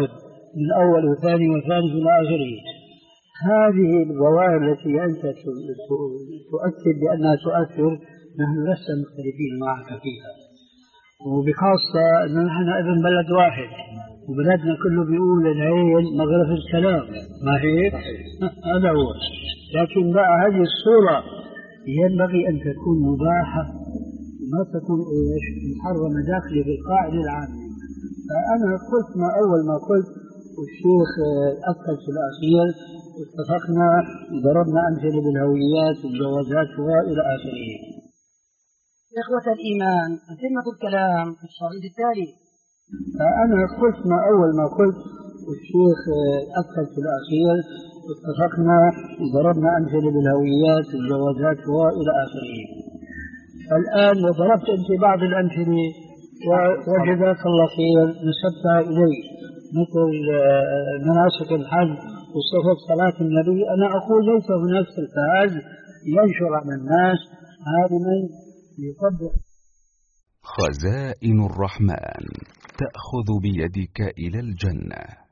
من أول وثاني وثالث إلى آخره. هذه الظواهر التي أنت تؤكد بأنها تؤثر نحن لسنا مختلفين معك فيها، وبخاصة أنه نحن ابن بلد واحد وبلدنا كله بيقول العين مغرف الكلام، ما هيك؟ هذا هو. لكن بقى هذه الصورة ينبغي أن تكون مباحة وما تكون إيش محرمة داخل بالقاعدة العامة. فأنا قلت ما أول ما قلت والشيخ أكد في الأخير اتفقنا ضربنا أمثلة بالهويات والجوازات وإلى آخره. إخوة الإيمان، أتمة الكلام في الشريط التالي. فأنا قلت ما أول ما قلت والشيخ أكد في الأخير اتفقنا ضربنا أمثلة بالهويات والجوازات وإلى آخره. الآن وضربت أنت بعض الأمثلة وجزاك الله خير نسبتها إلي، مثل مناسك الحج وصفة صلاة النبي. أنا أقول ليس هناك تلفاز ينشر على الناس هذا من يطبق. خزائن الرحمن تأخذ بيدك إلى الجنة.